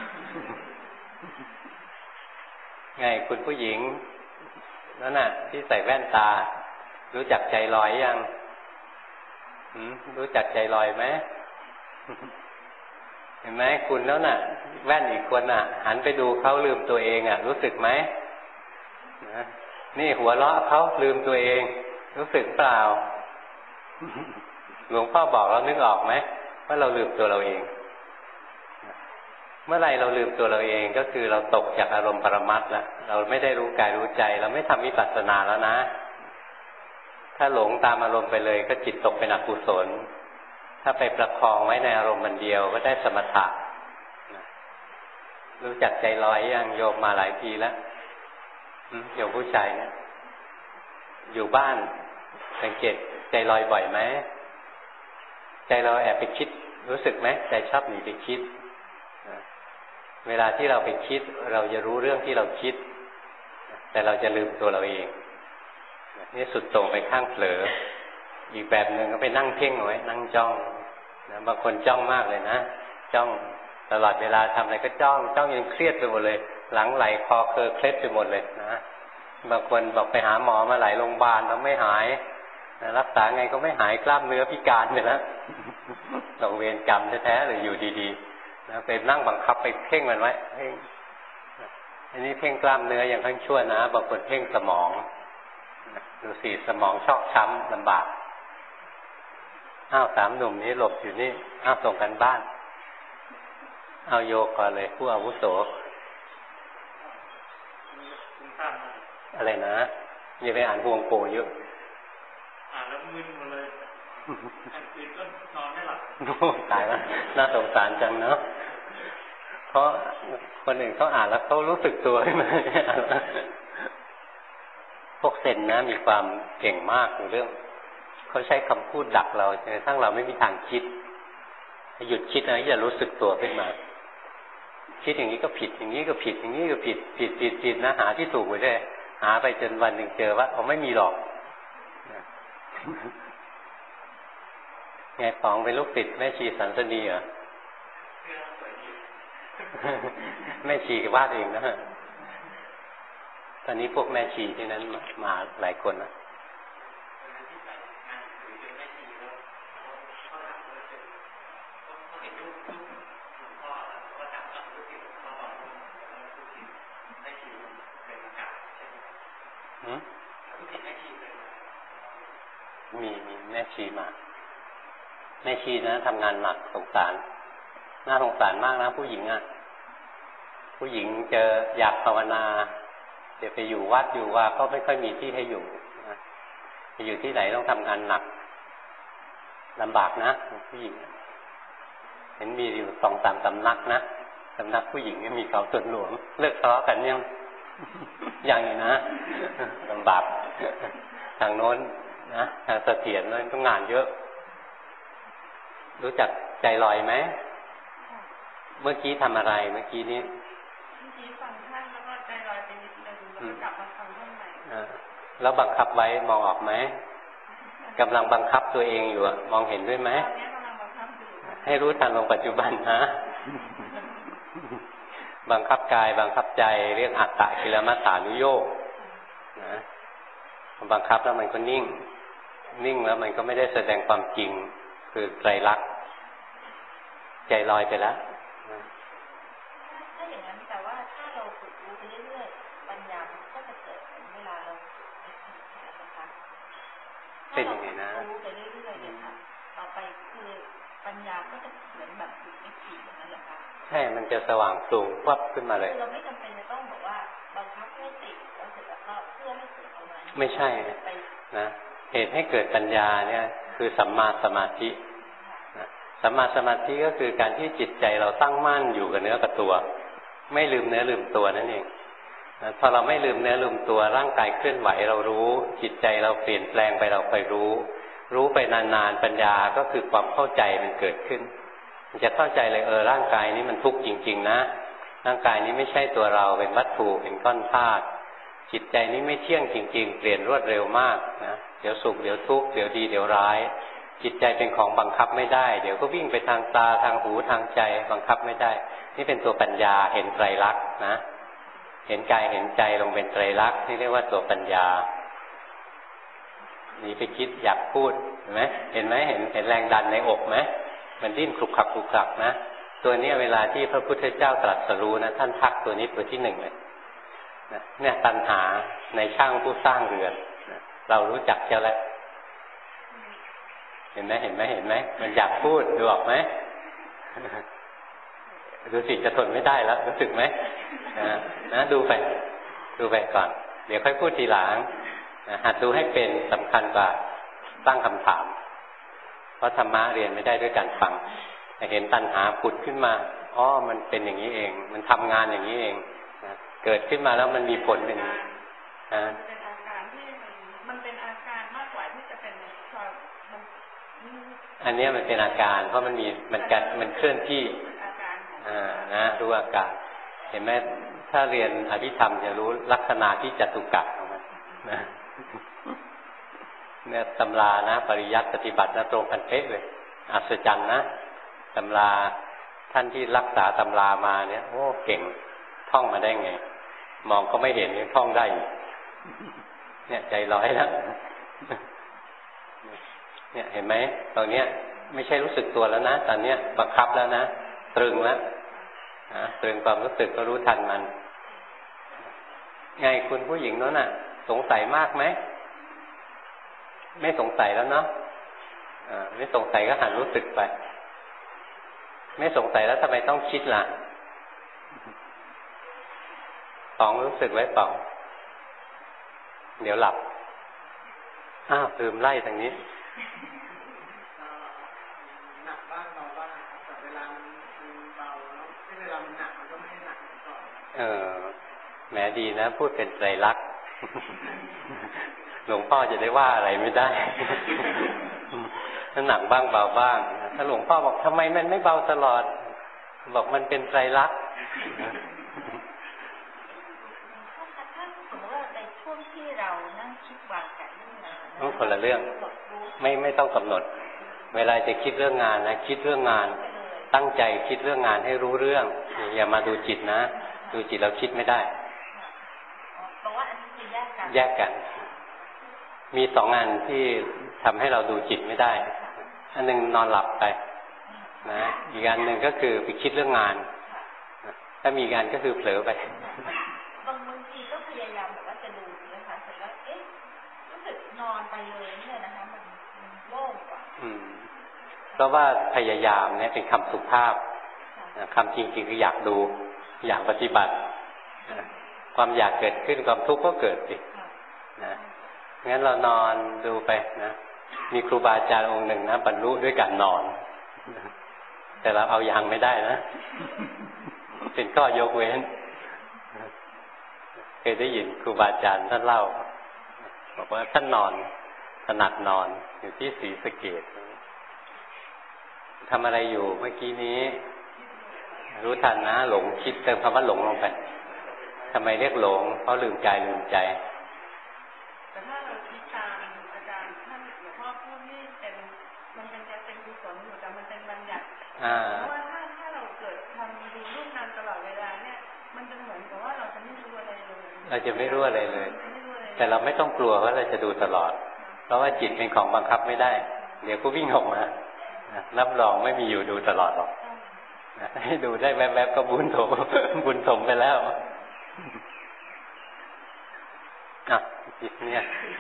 ไงคุณผู้หญิงนั่นน่ะที่ใส่แว่นตารู้จักใจลอยยังรู้จักใจลอยไหมเห็นไหมคุณแล้วน่ะแว่นอีกคนน่ะหันไปดูเขาลืมตัวเองอ่ะรู้สึกไหมนะนี่หัวเราะเขาลืมตัวเองรู้สึกเปล่าหลวงพ่อบอกเรานึกออกไหมว่าเราลืมตัวเราเองเมื่อไรเราลืมตัวเราเองก็คือเราตกจากอารมณ์ปรมัตถ์แล้วเราไม่ได้รู้กายรู้ใจเราไม่ทำวิปัสสนาแล้วนะถ้าหลงตามอารมณ์ไปเลยก็จิตตกเป็นอกุศลถ้าไปประคองไว้ในอารมณ์มันเดียวก็ได้สมถะรู้จักใจลอยยังโยมมาหลายปีแล้วโยมผู้ชายเนี่ยอยู่บ้านสังเกตใจลอยบ่อยไหมใจเราแอบไปคิดรู้สึกไหมใจชอบหนีไปคิดเวลาที่เราไปคิดเราจะรู้เรื่องที่เราคิดแต่เราจะลืมตัวเราเองนี่สุดโต่งไปข้างเผลออีกแบบหนึ่งก็ไปนั่งเพ่งเอาไว้นั่งจ้องนะบางคนจ้องมากเลยนะจ้องตลอดเวลาทำอะไรก็จ้องจ้องยังเครียดไปหมดเลยหลังไหลคอเคอเคล็ดไปหมดเลยนะบางคนบอกไปหาหมอมาหลายโรงพยาบาลแล้วไม่หายนะรักษาไงก็ไม่หายกล้ามเนื้อพิการไปแล้วต้องเวรกรรมแท้ๆเลยอยู่ดีๆนะไปนั่งบังคับไปเพ่งมันไว้เพ่งอันนี้เพ่งกล้ามเนื้ออย่างขั้นชั่วนะบางคนเพ่งสมองดูสิสมองชอกช้ำลำบากอ้าวสามหนุ่มนี้หลบอยู่นี่อ้าวส่งกันบ้านเอาโยกก่อนเลยผู้อาวุโสอะไรนะอย่าไปอ่านพวงโปเยอะอ่านแล้วมึนหมดเลยอันอื่นก็นอนไม่หลับตายแล้วน่าสงสารจังเนาะเพราะคนอื่นเขาอ่านแล้วเขารู้สึกตัวขึ้นมาพวกเซนนะมีความเก่งมากในเรื่องเขาใช้คำพูดดักเราจนกระทั่งเราไม่มีทางคิดหยุดคิดนะอย่ารู้สึกตัวขึ้นมาคิดอย่างนี้ก็ผิดอย่างนี้ก็ผิดอย่างนี้ก็ผิดผิดผิดผิดนะหาที่ถูกไปได้หาไปจนวันหนึ่งเจอว่าเอาไม่มีหรอกไงป๋องเป็นลูกศิษย์แม่ชีสันสนีเหรอแม่ชีวาดเองนะฮะตอนนี้พวกแม่ชีที่นั้นมาหลายคนนะมีมีแม่ชีมาแม่ชีนะทำงานหนักสงสารน่าสงสารมากนะผู้หญิงอ่ะผู้หญิงเจออยากภาวนาจะไปอยู่วัดอยู่ว่าก็ไม่ค่อยมีที่ให้อยู่ไปอยู่ที่ไหนต้องทำงานหนักลำบากนะผู้หญิงเห็นมีอยู่สองสามสำนักนะสำนักผู้หญิงมีเขาส่วนหลวงเลิกทะเลาะกันยังยังอยู่นะลำบากทางโน้นนะทางเสถียรเลยต้องงานเยอะรู้จักใจลอยไหมเมื่อกี้ทำอะไรเมื่อกี้นี้เมื่อกี้ฟังท่านแล้วก็ใจลอยไปนิดนึงแล้วกลับมาฟังท่านใหม่แล้วบังคับไว้มองออกไหมกำลังบังคับตัวเองอยู่มองเห็นด้วยไหมให้รู้ทันลงปัจจุบันนะบังคับกายบังคับใจเรียกอัตตะกิลมัฏฐานุโยคนะบังคับแล้วมันก็นิ่งนิ่งแล้วมันก็ไม่ได้แสดงความจริงคือไตรลักษณ์ใจลอยไปแล้วถ้าอย่างนั้นแต่ว่าถ้าเราฝึกรู้ไปเรื่อยๆปัญญาก็จะเกิดเวลาเรานะคะเป็นยังไงนะรู้ไปเรื่อยๆเนี่ยค่ะต่อไปคือปัญญาก็จะเหมือนแบบฝึกไม่ถี่อย่างนั้นแหละค่ะใช่มันจะสว่างสูงวับขึ้นมาเลยเราไม่จำเป็นจะต้องบอกว่าบังคับให้ติดแล้วเสร็จแล้วก็เพื่อให้เกิดอะไรไม่ใช่นะเหตุให้เกิดปัญญาเนี่ยคือสัมมาสมาธินะสัมมาสมาธิก็คือการที่จิตใจเราตั้งมั่นอยู่กับเนื้อกับตัวไม่ลืมเนื้อลืมตัวนั่นเองนะพอเราไม่ลืมเนื้อลืมตัวร่างกายเคลื่อนไหวเรารู้จิตใจเราเปลี่ยนแปลงไปเราคอยรู้รู้ไปนานๆปัญญาก็คือความเข้าใจมันเกิดขึ้นมันจะเข้าใจเลยเออร่างกายนี้มันทุกข์จริงๆนะร่างกายนี้ไม่ใช่ตัวเราเป็นวัตถุเป็นก้อนธาตุจิตใจนี้ไม่เที่ยงจริงๆเปลี่ยนรวดเร็วมากนะเดี๋ยวสุขเดี๋ยวทุกข์เดี๋ยวดีเดี๋ยวร้ายจิตใจเป็นของบังคับไม่ได้เดี๋ยวก็วิ่งไปทางตาทางหูทางใจบังคับไม่ได้นี่เป็นตัวปัญญาเห็นไตรลักษณ์นะเห็นกายเห็นใจลงเป็นไตรลักษณ์นี่เรียกว่าตัวปัญญาหนีไปคิดอยากพูดเห็นไหมเห็นไหมเห็นเห็นแรงดันในอกไหมมันดิ้นคลุกคลักคลุกคลักนะตัวนี้เวลาที่พระพุทธเจ้าตรัสรู้นะท่านทักตัวนี้ตัวที่หนึ่งเลยนะเนี่ยตัณหาในช่างผู้สร้างเรือนนะเรารู้จักเจ้าแล้วเห็นไหมเห็นไหมเห็นไหมมันอยากพูดดูออกไหมดูสิจะทนไม่ได้แล้วรู้สึกไหมนะนะดูไปดูไปก่อนเดี๋ยวค่อยพูดทีหลังนะหัดดูให้เป็นสำคัญกว่าตั้งคำถามเพราะธรรมะเรียนไม่ได้ด้วยการฟังแต่เห็นตัณหาผุดขึ้นมาอ๋อมันเป็นอย่างนี้เองมันทำงานอย่างนี้เองนะเกิดขึ้นมาแล้วมันมีผลเป็นนะเป็นอาการที่มันเป็นอาการมากกว่าที่จะเป็นความอันนี้มันเป็นอาการเพราะมันมีมันกัดมันเคลื่อนที่อ่านะรู้อาการเห็นไหมถ้าเรียนอภิธรรมจะรู้ลักษณะที่จตุกะของมันนะเนี่ยตำรานะปริยัติปฏิบัตินะตรงกันเป๊ะเลยอัศจรรย์นะตำราท่านที่รักษาตำรามาเนี่ยโอ้เก่งท่องมาได้ไงมองก็ไม่เห็นยังท่องได้เนี่ยใจร้อยแล้วเนี่ยเห็นไหมตอนเนี้ยไม่ใช่รู้สึกตัวแล้วนะตอนเนี้ยบังคับแล้วนะตรึงแล้วนะตรึงความรู้สึกก็รู้ทันมันไงคุณผู้หญิงนั้นน่ะสงสัยมากไหมไม่สงสัยแล้วเนาะอ่าไม่สงสัยก็หันรู้สึกไปไม่สงสัยแล้วทำไมต้องคิดล่ะสองรู้สึกไว้เปล่าเดี๋ยวหลับอ้าวลืมไล่ทางนี้หนักบ้างเบาบ้างแต่เวลามันเบาแล้วเวลามันหนักมันก็ไม่ให้หนักก่อนเออแหมดีนะพูดเป็นไตรลักษณ์หลวงพ่อจะได้ว่าอะไรไม่ได้ถ้าหนักบ้างเบาบ้างถ้าหลวงพ่อบอกทำไมมันไม่เบาตลอดบอกมันเป็นไตรลักษณ์ถ้าสมมติว่าในช่วงที่เรานั่งคิดวางแผนเรื่องงานนั่นคนละเรื่องไม่ไม่ต้องกำหนดเวลาจะคิดเรื่องงานนะคิดเรื่องงานตั้งใจคิดเรื่องงานให้รู้เรื่องอย่ามาดูจิตนะดูจิตเราคิดไม่ได้บอกว่าอันนี้คือแยกกันแยกกันมีสองอันที่ทำให้เราดูจิตไม่ได้อันหนึ่งนอนหลับไปนะอีกอันหนึ่งก็คือไปคิดเรื่องงานถ้ามีงานก็คือเผลอไปบางบางทีก็พยายามแบบว่าจะดูนะคะเสร็จแล้วเอ๊ะรู้สึกนอนไปเลยเนี่ยนะคะมันโล่งกว่าอืมเพราะว่าพยายามเนี่ยเป็นคำสุภาพคำจริงๆคืออยากดูอยากปฏิบัติความอยากเกิดขึ้นความทุกข์ก็เกิดสินะงั้นเรานอนดูไปนะมีครูบาอาจารย์องค์หนึ่งนะบรรลุด้วยการนอนแต่เราเอายังไม่ได้นะเป็นข้อยกเว้นเคยได้ยินครูบาอาจารย์ท่านเล่าบอกว่าท่านนอนถนัดนอนอยู่ที่ศรีสะเกษทำอะไรอยู่เมื่อกี้นี้รู้ทันนะหลงคิดเติมคำว่าหลงลงไปทำไมเรียกหลงเพราะลืมกายลืมใจแต่ถ้าเราคิดตามอาจารย์ท่านหลวงพ่อพูดนี่เป็นมันเป็นการเป็นกุศลอยู่แต่มันเป็นบัญญัติเพราะว่าถ้าถ้าเราเกิดทำดูรูปนามตลอดเวลาเนี่ยมันจะเหมือนกับว่าเราจะไม่รู้อะไรเลยเราจะไม่รู้อะไรเลยแต่เราไม่ต้องกลัวว่าเราจะดูตลอดเพราะว่าจิตเป็นของบังคับไม่ได้เดี๋ยวก็วิ่งออกมารับรองไม่มีอยู่ดูตลอดหรอกให้ดูได้แวบๆก็บุญถมบุญถมไปแล้วอ่ะจิตเนี่ย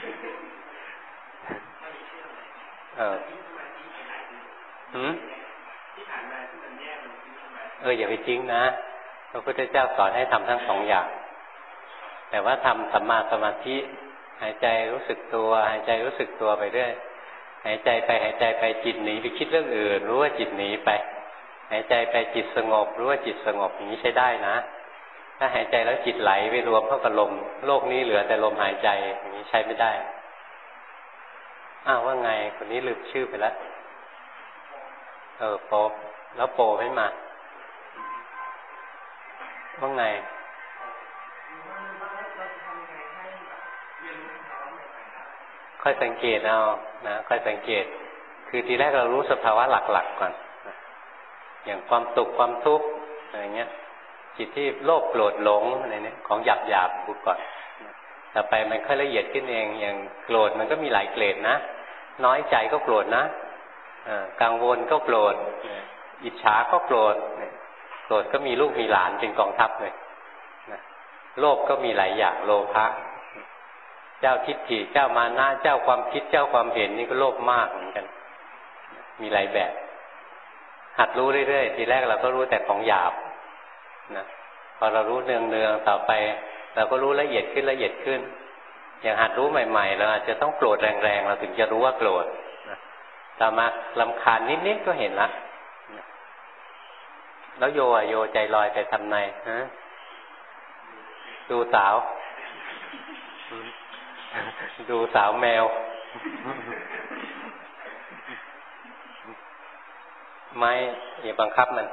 เออหืมเอออย่าไปทิ้งนะพระพุทธเจ้าสอนให้ทำทั้งสองอย่างแต่ว่าทำสัมมาสมาธิหายใจรู้สึกตัวหายใจรู้สึกตัวไปเรื่อยหายใจไปหายใจไปจิตหนีไปคิดเรื่องอื่นรู้ว่าจิตหนีไปหายใจไปจิตสงบรู้ว่าจิตสงบอย่างนี้ใช้ได้นะถ้าหายใจแล้วจิตไหลไปรวมเข้ากับลมโลกนี้เหลือแต่ลมหายใจอย่างนี้ใช้ไม่ได้อ้าวว่าไงคนนี้ลืมชื่อไปแล้วเออโปแล้วโปไม่มาว่าไงค่อยสังเกตเอานะค่อยสังเกตคือทีแรกเรารู้สภาวะหลักๆก่อนอย่างความสุขความทุกข์อะไรเงี้ยจิตที่โลภโกรธหลงอะไรเนี่ยของหยาบๆพูดก่อนต่อไปมันค่อยละเอียดขึ้นเองอย่างโกรธมันก็มีหลายเกรดนะน้อยใจก็โกรธนะกังวลก็โกรธอิจฉาก็โกรธโกรธก็มีลูกมีหลานเป็นกองทัพเลยโลภก็มีหลายอย่างโลภะเจ้าทิฏฐิเจ้ามานะเจ้าความคิดเจ้าความเห็นนี่ก็โลภมากเหมือนกันมีหลายแบบหัดรู้เรื่อยๆทีแรกเราก็รู้แต่ของหยาบนะพอเรารู้เนืองๆต่อไปเราก็รู้ละเอียดขึ้นละเอียดขึ้นอย่างหัดรู้ใหม่ๆเราอาจจะต้องโกรธแรงๆเราถึงจะรู้ว่าโกรธนะต่อมารำคาญนิดๆก็เห็นละแล้วโยโยใจลอยไปทำไงฮะดูสาวดูสาวแมวไม่อย่าบังคับมัน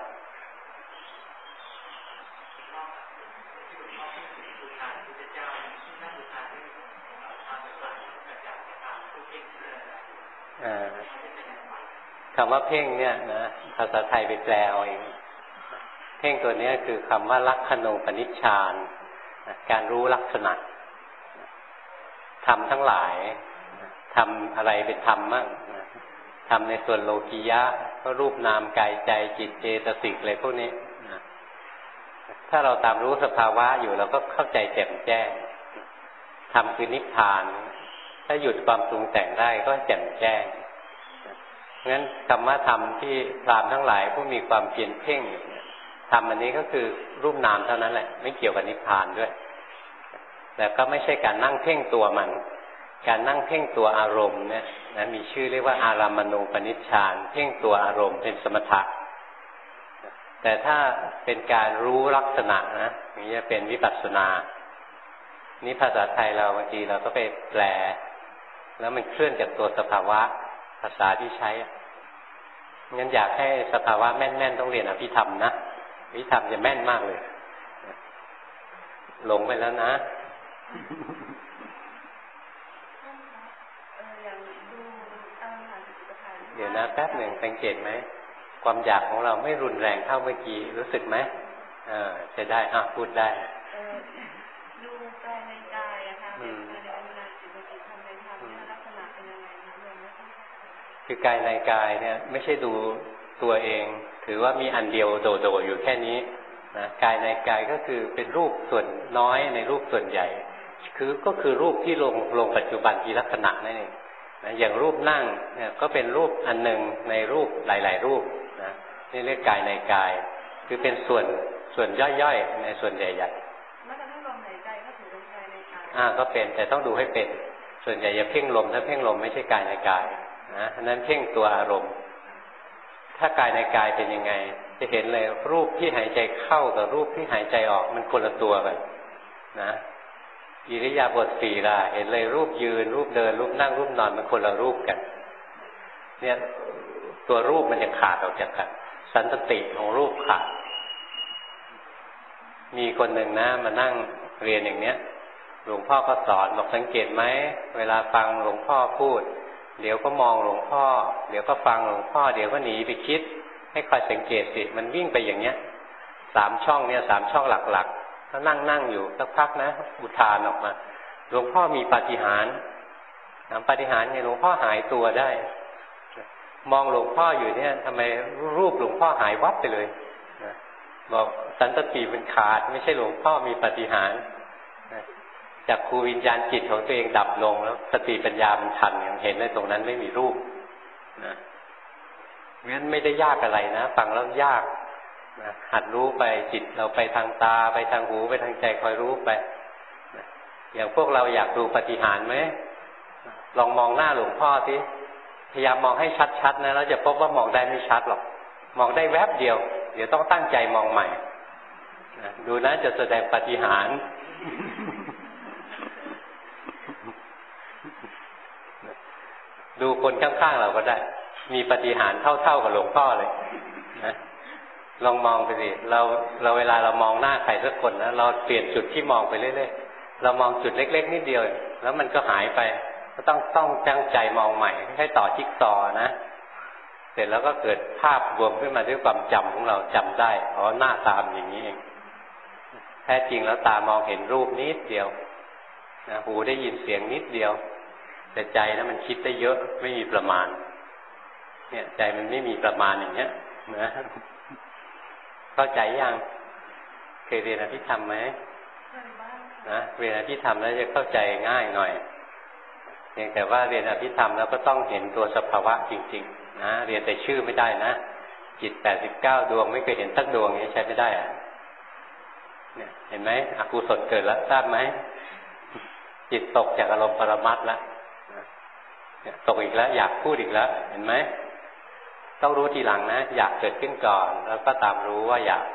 คำว่าเพ่งเนี่ยนะภาษาไทยไปแปลเอาเองเพ่งตัวนี้คือคำว่าลักขณูปนิชฌานการรู้ลักษณะธรรมทั้งหลายทำอะไรเป็นธรรมมั่งทำในส่วนโลกียะก็รูปนามกายใจจิตเจตสิกอะไรพวกนี้ถ้าเราตามรู้สภาวะอยู่เราก็เข้าใจแจ่มแจ้งธรรมคือนิพพานถ้าหยุดความปรุงแต่งได้ก็แจ่มแจ้งงั้นคำว่าธรรมที่พราหมณ์ทั้งหลายผู้มีความเพียรเพ่งธรรมอันนี้ก็คือรูปนามเท่านั้นแหละไม่เกี่ยวกับนิพพานด้วยแต่ก็ไม่ใช่การนั่งเพ่งตัวมันการนั่งเพ่งตัวอารมณ์เนี่ยนะมีชื่อเรียกว่าอารามณูปนิชฌานเพ่งตัวอารมณ์เป็นสมถะแต่ถ้าเป็นการรู้ลักษณะนะนี่จะเป็นวิปัสสนานี่ภาษาไทยเราบางทีเราก็ไปแปลแล้วมันเคลื่อนจากตัวสภาวะภาษาที่ใช้งั้นอยากให้สภาวะแม่นๆต้องเรียนอภิธรรมนะอภิธรรมจะแม่นมากเลยหลงไปแล้วนะเดี๋ยวนะแป๊บหนึ่งสังเกตไหมความอยากของเราไม่รุนแรงเท่าเมื่อกี้รู้สึกไหมอ่าจะได้อ่ะพูดได้ดูกายในกายอะค่ะในเวลาจิตในจิตทำในธรรมเนี่ยลักษณะเป็นยังไงนะเรื่องนี้คือกายในกายเนี่ยไม่ใช่ดูตัวเองถือว่ามีอันเดียวโดดๆอยู่แค่นี้นะกายในกายก็คือเป็นรูปส่วนน้อยในรูปส่วนใหญ่คือก็คือรูปที่ลงลงปัจจุบันทีลักษณะนั่นเองนะอย่างรูปนั่งเนี่ยก็เป็นรูปอันหนึ่งในรูปหลายๆรูปนะนี่เรียกกายในกายคือเป็นส่วนส่วนย่อยๆในส่วนใหญ่ๆไม่ต้องลมหายใจก็ถือเป็นกายในกายอ่าก็เป็นแต่ต้องดูให้เป็นส่วนใหญ่อย่าเพ่งลมถ้าเพ่งลมไม่ใช่กายในกายนะฉะนั้นเพ่งตัวอารมณ์ถ้ากายในกายเป็นยังไงจะเห็นเลยรูปที่หายใจเข้ากับรูปที่หายใจออกมันคนละตัวกันนะอิริยาบถสี่ล่ะเห็นเลยรูปยืนรูปเดินรูปนั่งรูปนอนมันคนละรูปกันเนี่ยตัวรูปมันจะขาดออกจากกันสันตติของรูปขาดมีคนหนึ่งนะมานั่งเรียนอย่างเนี้ยหลวงพ่อก็สอนบอกสังเกตไหมเวลาฟังหลวงพ่อพูดเดี๋ยวก็มองหลวงพ่อเดี๋ยวก็ฟังหลวงพ่อเดี๋ยวก็หนีไปคิดให้คอยสังเกตสิมันวิ่งไปอย่างเนี้ยสามช่องเนี่ยสามช่องหลักๆถ้านั่งนั่งอยู่สักพักนะอุทานออกมาหลวงพ่อมีปาฏิหาริย์ถามปาฏิหาริย์ไงหลวงพ่อหายตัวได้มองหลวงพ่ออยู่เนี่ยทำไมรูปหลวงพ่อหายวับไปเลยนะบอกสันตติเป็นขาดไม่ใช่หลวงพ่อมีปาฏิหาริย์จากครูวิญญาณจิตของตัวเองดับลงแล้วสติปัญญามันทันอย่างเห็นในตรงนั้นไม่มีรูปนะงั้นไม่ได้ยากอะไรนะฟังแล้วยากนะหัดรู้ไปจิตเราไปทางตาไปทางหูไปทางใจคอยรู้ไปนะอย่างพวกเราอยากดูปาฏิหาริย์ไหมลองมองหน้าหลวงพ่อสิพยายามมองให้ชัดๆนะแล้วจะพบว่ามองได้ไม่ชัดหรอกมองได้แวบเดียวเดี๋ยวต้องตั้งใจมองใหม่นะดูนะจะแสดงปาฏิหาริย์ดูคนข้างๆเราก็ได้มีปาฏิหาริย์เท่าๆกับหลวงพ่อเลยนะลองมองไปสิเราเราเวลาเรามองหน้าใครสักคนนะเราเปลี่ยนจุดที่มองไปเรื่อยๆเรามองจุดเล็กๆนิดเดียวแล้วมันก็หายไปก็ต้องต้องตั้งใจมองใหม่ให้ต่อจิ๊กซอว์นะเสร็จแล้วก็เกิดภาพรวมขึ้นมาด้วยความจำของเราจำได้อ๋อหน้าตามอย่างนี้เองแท้จริงแล้วตามองเห็นรูปนิดเดียวนะหูได้ยินเสียงนิดเดียวแต่ใจนะมันคิดได้เยอะไม่มีประมาณเนี่ยใจมันไม่มีประมาณอย่างเงี้ยนะเข้าใจยังเคยเรียนอภิธรรมไหมนะเรียนอภิธรรมแล้วจะเข้าใจง่ายหน่อยเพียงแต่ว่าเรียนอภิธรรมแล้วก็ต้องเห็นตัวสภาวะจริงๆนะเรียนแต่ชื่อไม่ได้นะจิตแปดสิบเก้าดวงไม่เคยเห็นสักดวงนี้ใช้ไม่ได้อะเนี่ยเห็นไหมอกุศลเกิดแล้วทราบไหมจิตตกจากอารมณ์ปรมัตถ์แล้วเนี่ยตกอีกแล้วอยากพูดอีกแล้วเห็นไหมต้องรู้ทีหลังนะอยากเกิดขึ้นก่อนแล้วก็ตามรู้ว่าอยาก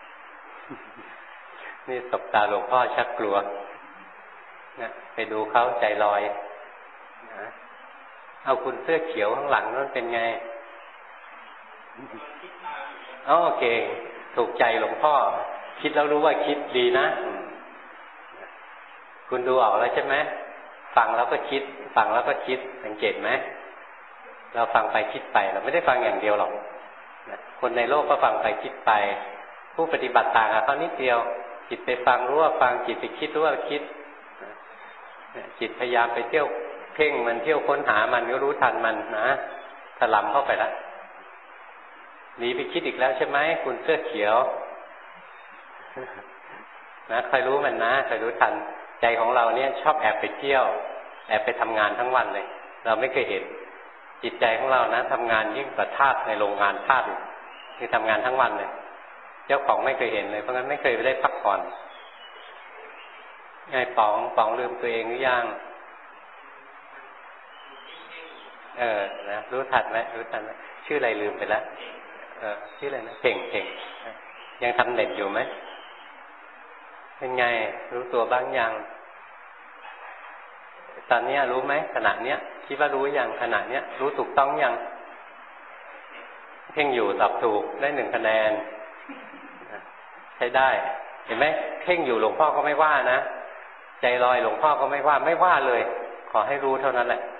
นี่ตบตาหลวงพ่อชักกลัวนะไปดูเขาใจลอยนะเอาคุณเสื้อเขียวข้างหลังนั่นเป็นไงอ๋อโอเคถูกใจหลวงพ่อคิดแล้วรู้ว่าคิดดีนะคุณดูออกแล้วใช่ไหมฟังแล้วก็คิดฟังแล้วก็คิดสังเกตไหมเราฟังไปคิดไปเราไม่ได้ฟังอย่างเดียวหรอกนะคนในโลกก็ฟังไปคิดไปผู้ปฏิบัติต่างกันเขานิดเดียวจิตไปฟังรู้ว่าฟังจิตไปคิดรู้ว่าคิดจิตพยายามไปเที่ยวเพ่งมันเที่ยวค้นหามันก็รู้ทันมันนะถลำเข้าไปแล้วหนีไปคิดอีกแล้วใช่ไหมคุณเสื้อเขียวนะใครรู้มันนะใครรู้ทันใจของเราเนี่ยชอบแอบไปเที่ยวแอบไปทำงานทั้งวันเลยเราไม่เคยเห็นจิตใจของเรานะทำงานยิ่งกว่าทาสในโรงงานทาสคือทำงานทั้งวันเลยเจ้าของไม่เคยเห็นเลยเพราะงั้นไม่เคยได้พักผ่อนไงป๋องป๋องลืมตัวเองหรือยังเออนะรู้ทันไหมรู้ทันไหมชื่ออะไรลืมไปแล้วเออชื่ออะไรนะเพ่งเพ่งยังทำเน็ตอยู่ไหมเป็นไงรู้ตัวบ้างยังตอนนี้รู้ไหมขณะเนี้ยคิดว่ารู้ยังขณะเนี้ยรู้ถูกต้องยังเพ่งอยู่ตอบถูกได้หนึ่งคะแนนใช้ได้เห็นไหมเพ่งอยู่หลวงพ่อก็ไม่ว่านะใจลอยหลวงพ่อก็ไม่ว่าไม่ว่าเลยขอให้รู้เท่านั้นแหละ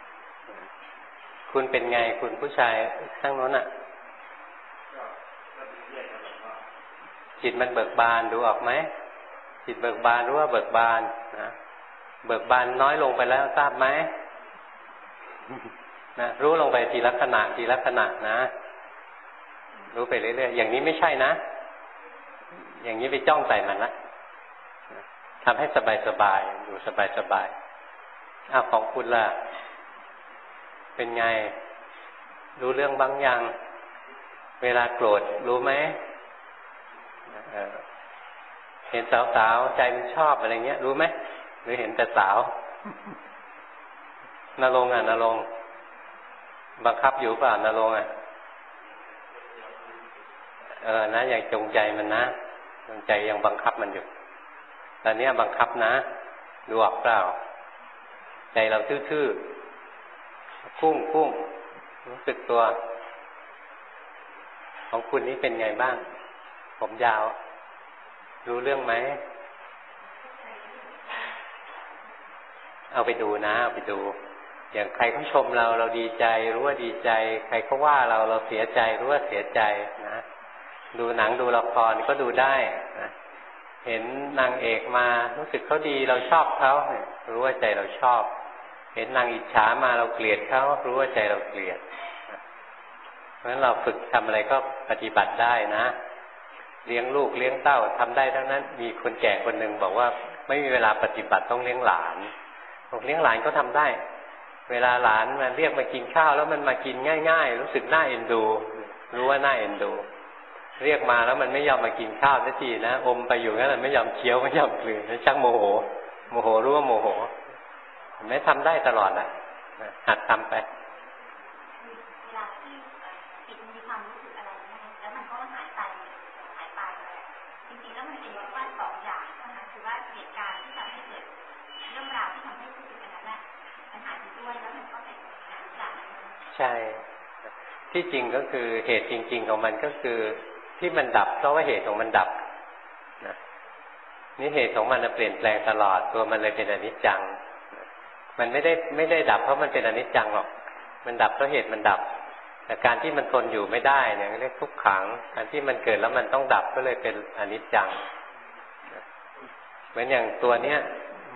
คุณเป็นไงคุณผู้ชายข้างโน้นอ่ะจิตมันเบิกบานดูออกไหมจิตเบิกบานรู้ว่าเบิกบานนะเบิกบานน้อยลงไปแล้วทราบไหมนะรู้ลงไปทีละขณะทีละขณะนะรู้ไปเรื่อยๆอย่างนี้ไม่ใช่นะอย่างนี้ไปจ้องใส่มันละทำให้สบายๆอยู่สบายๆอ้าวของคุณล่ะเป็นไงรู้เรื่องบางอย่างเวลาโกรธรู้ไหมเออเห็นสาวๆใจมันชอบอะไรเงี้ยรู้ไหมหรือเห็นแต่สาวนรงค์อ่ะนรงค์บังคับอยู่เปล่านรงค์อ่ะเออนะอย่างจงใจมันนะจงใจยังบังคับมันอยู่ตอนนี้บังคับนะดูออกเปล่าใจเราทื่อๆพุ่งพุ่งรู้สึกตัวของคุณนี้เป็นไงบ้างผมยาวรู้เรื่องไหมเอาไปดูนะเอาไปดูอย่างใครเขาชมเราเราดีใจรู้ว่าดีใจใครเขาว่าเราเราเสียใจรู้ว่าเสียใจนะดูหนังดูละครก็ดูได้นะเห็นนางเอกมารู้สึกเขาดีเราชอบเขารู้ว่าใจเราชอบเห็นนางอิจฉามาเราเกลียดเขารู้ว่าใจเราเกลียดเพราะฉะนั้นเราฝึกทำอะไรก็ปฏิบัติได้นะเลี้ยงลูกเลี้ยงเต้าทำได้ทั้งนั้นมีคนแก่คนหนึ่งบอกว่าไม่มีเวลาปฏิบัติต้องเลี้ยงหลานบอกเลี้ยงหลานก็ทำได้เวลาหลานมาเรียกมากินข้าวแล้วมันมากินง่ายๆรู้สึกน่าเอ็นดูรู้ว่าน่าเอ็นดูเรียกมาแล้วมันไม่ยอมมากินข้าวสักทีนะอมไปอยู่งั้นไม่ยอมเคี้ยวไม่ยอมกลืนชักโมโหโมโหรู้ว่าโมโหไม่ทำได้ตลอดอ่ะหัดทำไปเวลาที่จิตมีความรู้สึกอะไรนะคะแล้วมันก็หายไปหายไปจริงๆแล้วมันเป็นว่าสองอย่างนะคะคือว่าเหตุการณ์ที่ทำให้เกิดเรื่องราวที่ทำให้รู้สึกอันนั้นแหละมันหายไปด้วยแล้วมันก็เป็นหลังจากใช่ที่จริงก็คือเหตุจริงๆของมันก็คือที่มันดับเพราะว่าเหตุของมันดับนะนี่เหตุของมันเปลี่ยนแปลงตลอดตัวมันเลยเป็นอนิจจังมันไม่ได้ไม่ได้ดับเพราะมันเป็นอนิจจังหรอกมันดับเพราะเหตุมันดับแต่การที่มันทนอยู่ไม่ได้เนี่ยเรียกทุกขังการที่มันเกิดแล้วมันต้องดับก็เลยเป็นอนิจจังเหมือนอย่างตัวเนี้ย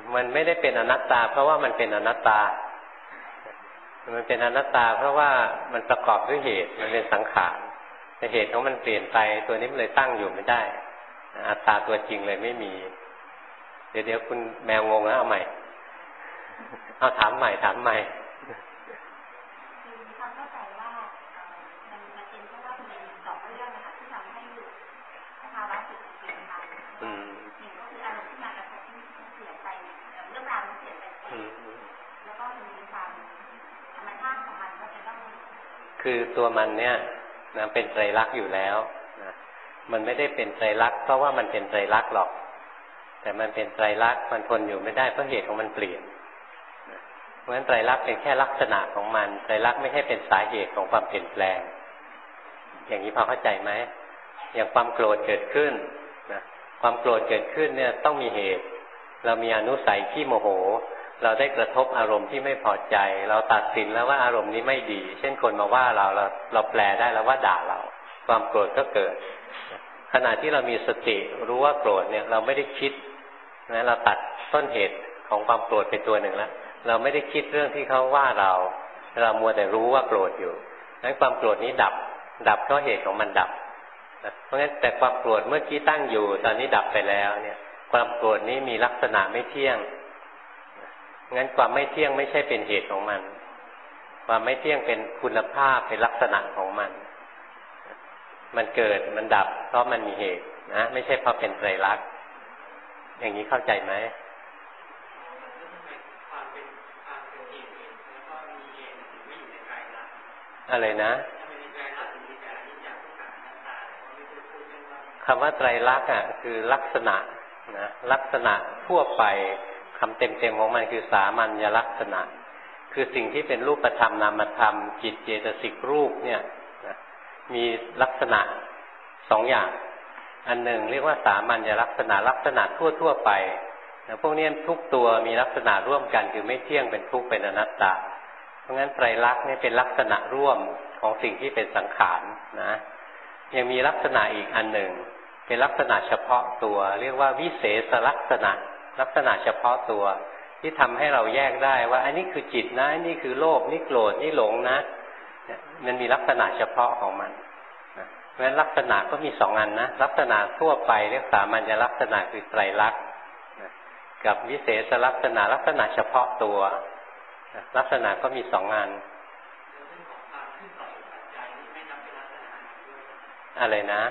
มันไม่ได้เป็นอนัตตาเพราะว่ามันเป็นอนัตตามันเป็นอนัตตาเพราะว่ามันประกอบด้วยเหตุมันเป็นสังขารแต่เหตุของมันเปลี่ยนไปตัวนี้มันเลยตั้งอยู่ไม่ได้อัตตาตัวจริงเลยไม่มีเดี๋ยวเดี๋ยวคุณแมวงงแล้วเอาใหม่เอาถามใหม่ถามใหม่คือความเข้าใจว่ามันมันเป็นเพราะว่ามันมีสองเรื่องนะคะที่ทำให้สภาวะจิตเปลี่ยนไปหนึ่งก็คืออารมณ์ที่มากระทบที่เปลี่ยนไปเรื่องราวมันเปลี่ยนไปแล้วก็มันมีความธรรมชาติของมันก็จะต้องคือตัวมันเนี่ยนะเป็นไตรลักษณ์อยู่แล้วนะมันไม่ได้เป็นไตรลักษณ์เพราะว่ามันเป็นไตรลักษณ์หรอกแต่มันเป็นไตรลักษณ์มันทนอยู่ไม่ได้เพราะเหตุของมันเปลี่ยนเพราะฉะนั้นไตรลักษณ์เป็นแค่ลักษณะของมันไตรลักษณ์ไม่ใช่เป็นสาเหตุของความเปลี่ยนแปลงอย่างนี้พอเข้าใจไหมอย่างความโกรธเกิดขึ้นนะความโกรธเกิดขึ้นเนี่ยต้องมีเหตุเรามีอนุสัยที่โมโหเราได้กระทบอารมณ์ที่ไม่พอใจเราตัดสินแล้วว่าอารมณ์นี้ไม่ดีเช่นคนมาว่าเราเราเราแปลได้แล้วว่าด่าเราความโกรธก็เกิดขณะที่เรามีสติรู้ว่าโกรธเนี่ยเราไม่ได้คิดนะเราตัดต้นเหตุของความโกรธไปตัวหนึ่งแล้วเราไม่ได้คิดเรื่องที่เขาว่าเราเรามัวแต่รู้ว่าโกรธอยู่นั้นความโกรธนี้ดับดับเพราะเหตุของมันดับนะเพราะงั้นแต่ความโกรธเมื่อกี้ตั้งอยู่ตอนนี้ดับไปแล้วเนี่ยความโกรธนี้มีลักษณะไม่เที่ยงงั้นความไม่เที่ยงไม่ใช่เป็นเหตุของมันความไม่เที่ยงเป็นคุณภาพเป็นลักษณะของมันมันเกิดมันดับเพราะมันมีเหตุนะไม่ใช่เพราะเป็นไตรลักษณ์อย่างนี้เข้าใจไหมอะไรนะคำว่าไตรลักษณ์อ่ะคือลักษณะนะลักษณะทั่วไปคำเต็มๆของมันคือสามัญลักษณะคือสิ่งที่เป็นรูปธรรมนามธรรมจิตเจตสิกรูปเนี่ยนะมีลักษณะสองอย่างอันหนึ่งเรียกว่าสามัญลักษณะลักษณะทั่วๆไปนะพวกนี้ทุกตัวมีลักษณะร่วมกันคือไม่เที่ยงเป็นทุกข์เป็นอนัตตาเพราะงั้นไตรลักษณ์นี่เป็นลักษณะร่วมของสิ่งที่เป็นสังขารนะยังมีลักษณะอีกอันหนึ่งเป็นลักษณะเฉพาะตัวเรียกว่าวิเศษลักษณะลักษณะเฉพาะตัวที่ทำให้เราแยกได้ว่าอันนี้คือจิตนะอันนี้คือโลภนี่โกรธนี่หลงนะมันมีลักษณะเฉพาะของมันเพราะฉะนั้นลักษณะก็มีสองอันนะลักษณะทั่วไปเรียกสามัญลักษณะคือไตรลักษณ์กับวิเศษลักษณะลักษณะเฉพาะตัวลักษณะก็มีสองอันอะไรนะ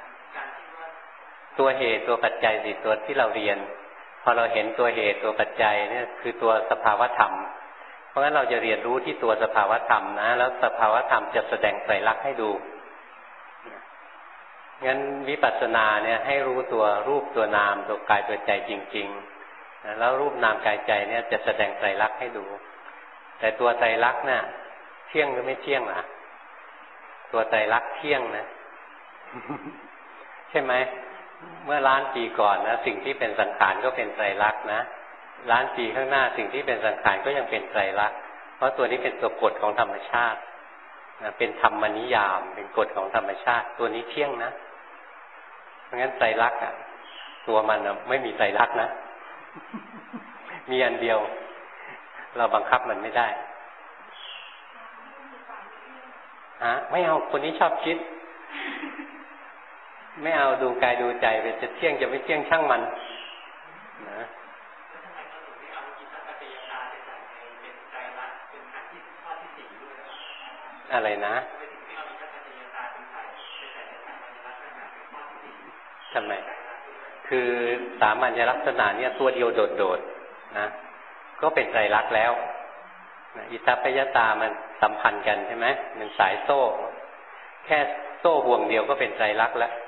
ตัวเหตุตัวปัจจัยสิตัวที่เราเรียนพอเราเห็นตัวเหตุตัวปัจจัยเนี่ยคือตัวสภาวธรรมเพราะงั้นเราจะเรียนรู้ที่ตัวสภาวธรรมนะแล้วสภาวธรรมจะแสดงไตรลักษณ์ให้ดูงั้นวิปัสสนาเนี่ยให้รู้ตัวรูปตัวนามตัวกายตัวใจจริงๆนะแล้วรูปนามกายใจเนี่ยจะแสดงไตรลักษณ์ให้ดูแต่ตัวไตรลักษณ์เนี่ยเที่ยงหรือไม่เที่ยงล่ะตัวไตรลักษณ์เที่ยงนะใช่ไหมเมื่อล้านปีก่อนนะสิ่งที่เป็นสังขารก็เป็นไตรลักษณ์นะล้านปีข้างหน้าสิ่งที่เป็นสังขารก็ยังเป็นไตรลักษณ์เพราะตัวนี้เป็นตัวกฎของธรรมชาตินะเป็นธรรมนิยามเป็นกฎของธรรมชาติตัวนี้เที่ยงนะเพราะงั้นไตรลักษณ์อ่ะตัวมันนะไม่มีไตรลักษณ์นะมีอันเดียวเราบังคับมันไม่ได้ฮะไม่เอาคนนี้ชอบคิดไม่เอาดูกายดูใจไปจะเที่ยงจะไม่เที่ยงช่างมันนะอะไรนะทำไมคือสามัญลักษณะเนี่ยตัวเดียวโดดๆนะก็เป็นไตรลักษณ์แล้วอิทธัปปัจจตามันสัมพันธ์กันใช่ไหมมันสายโซ่แค่โซ่ห่วงเดียวก็เป็นไตรลักษณ์แล้ว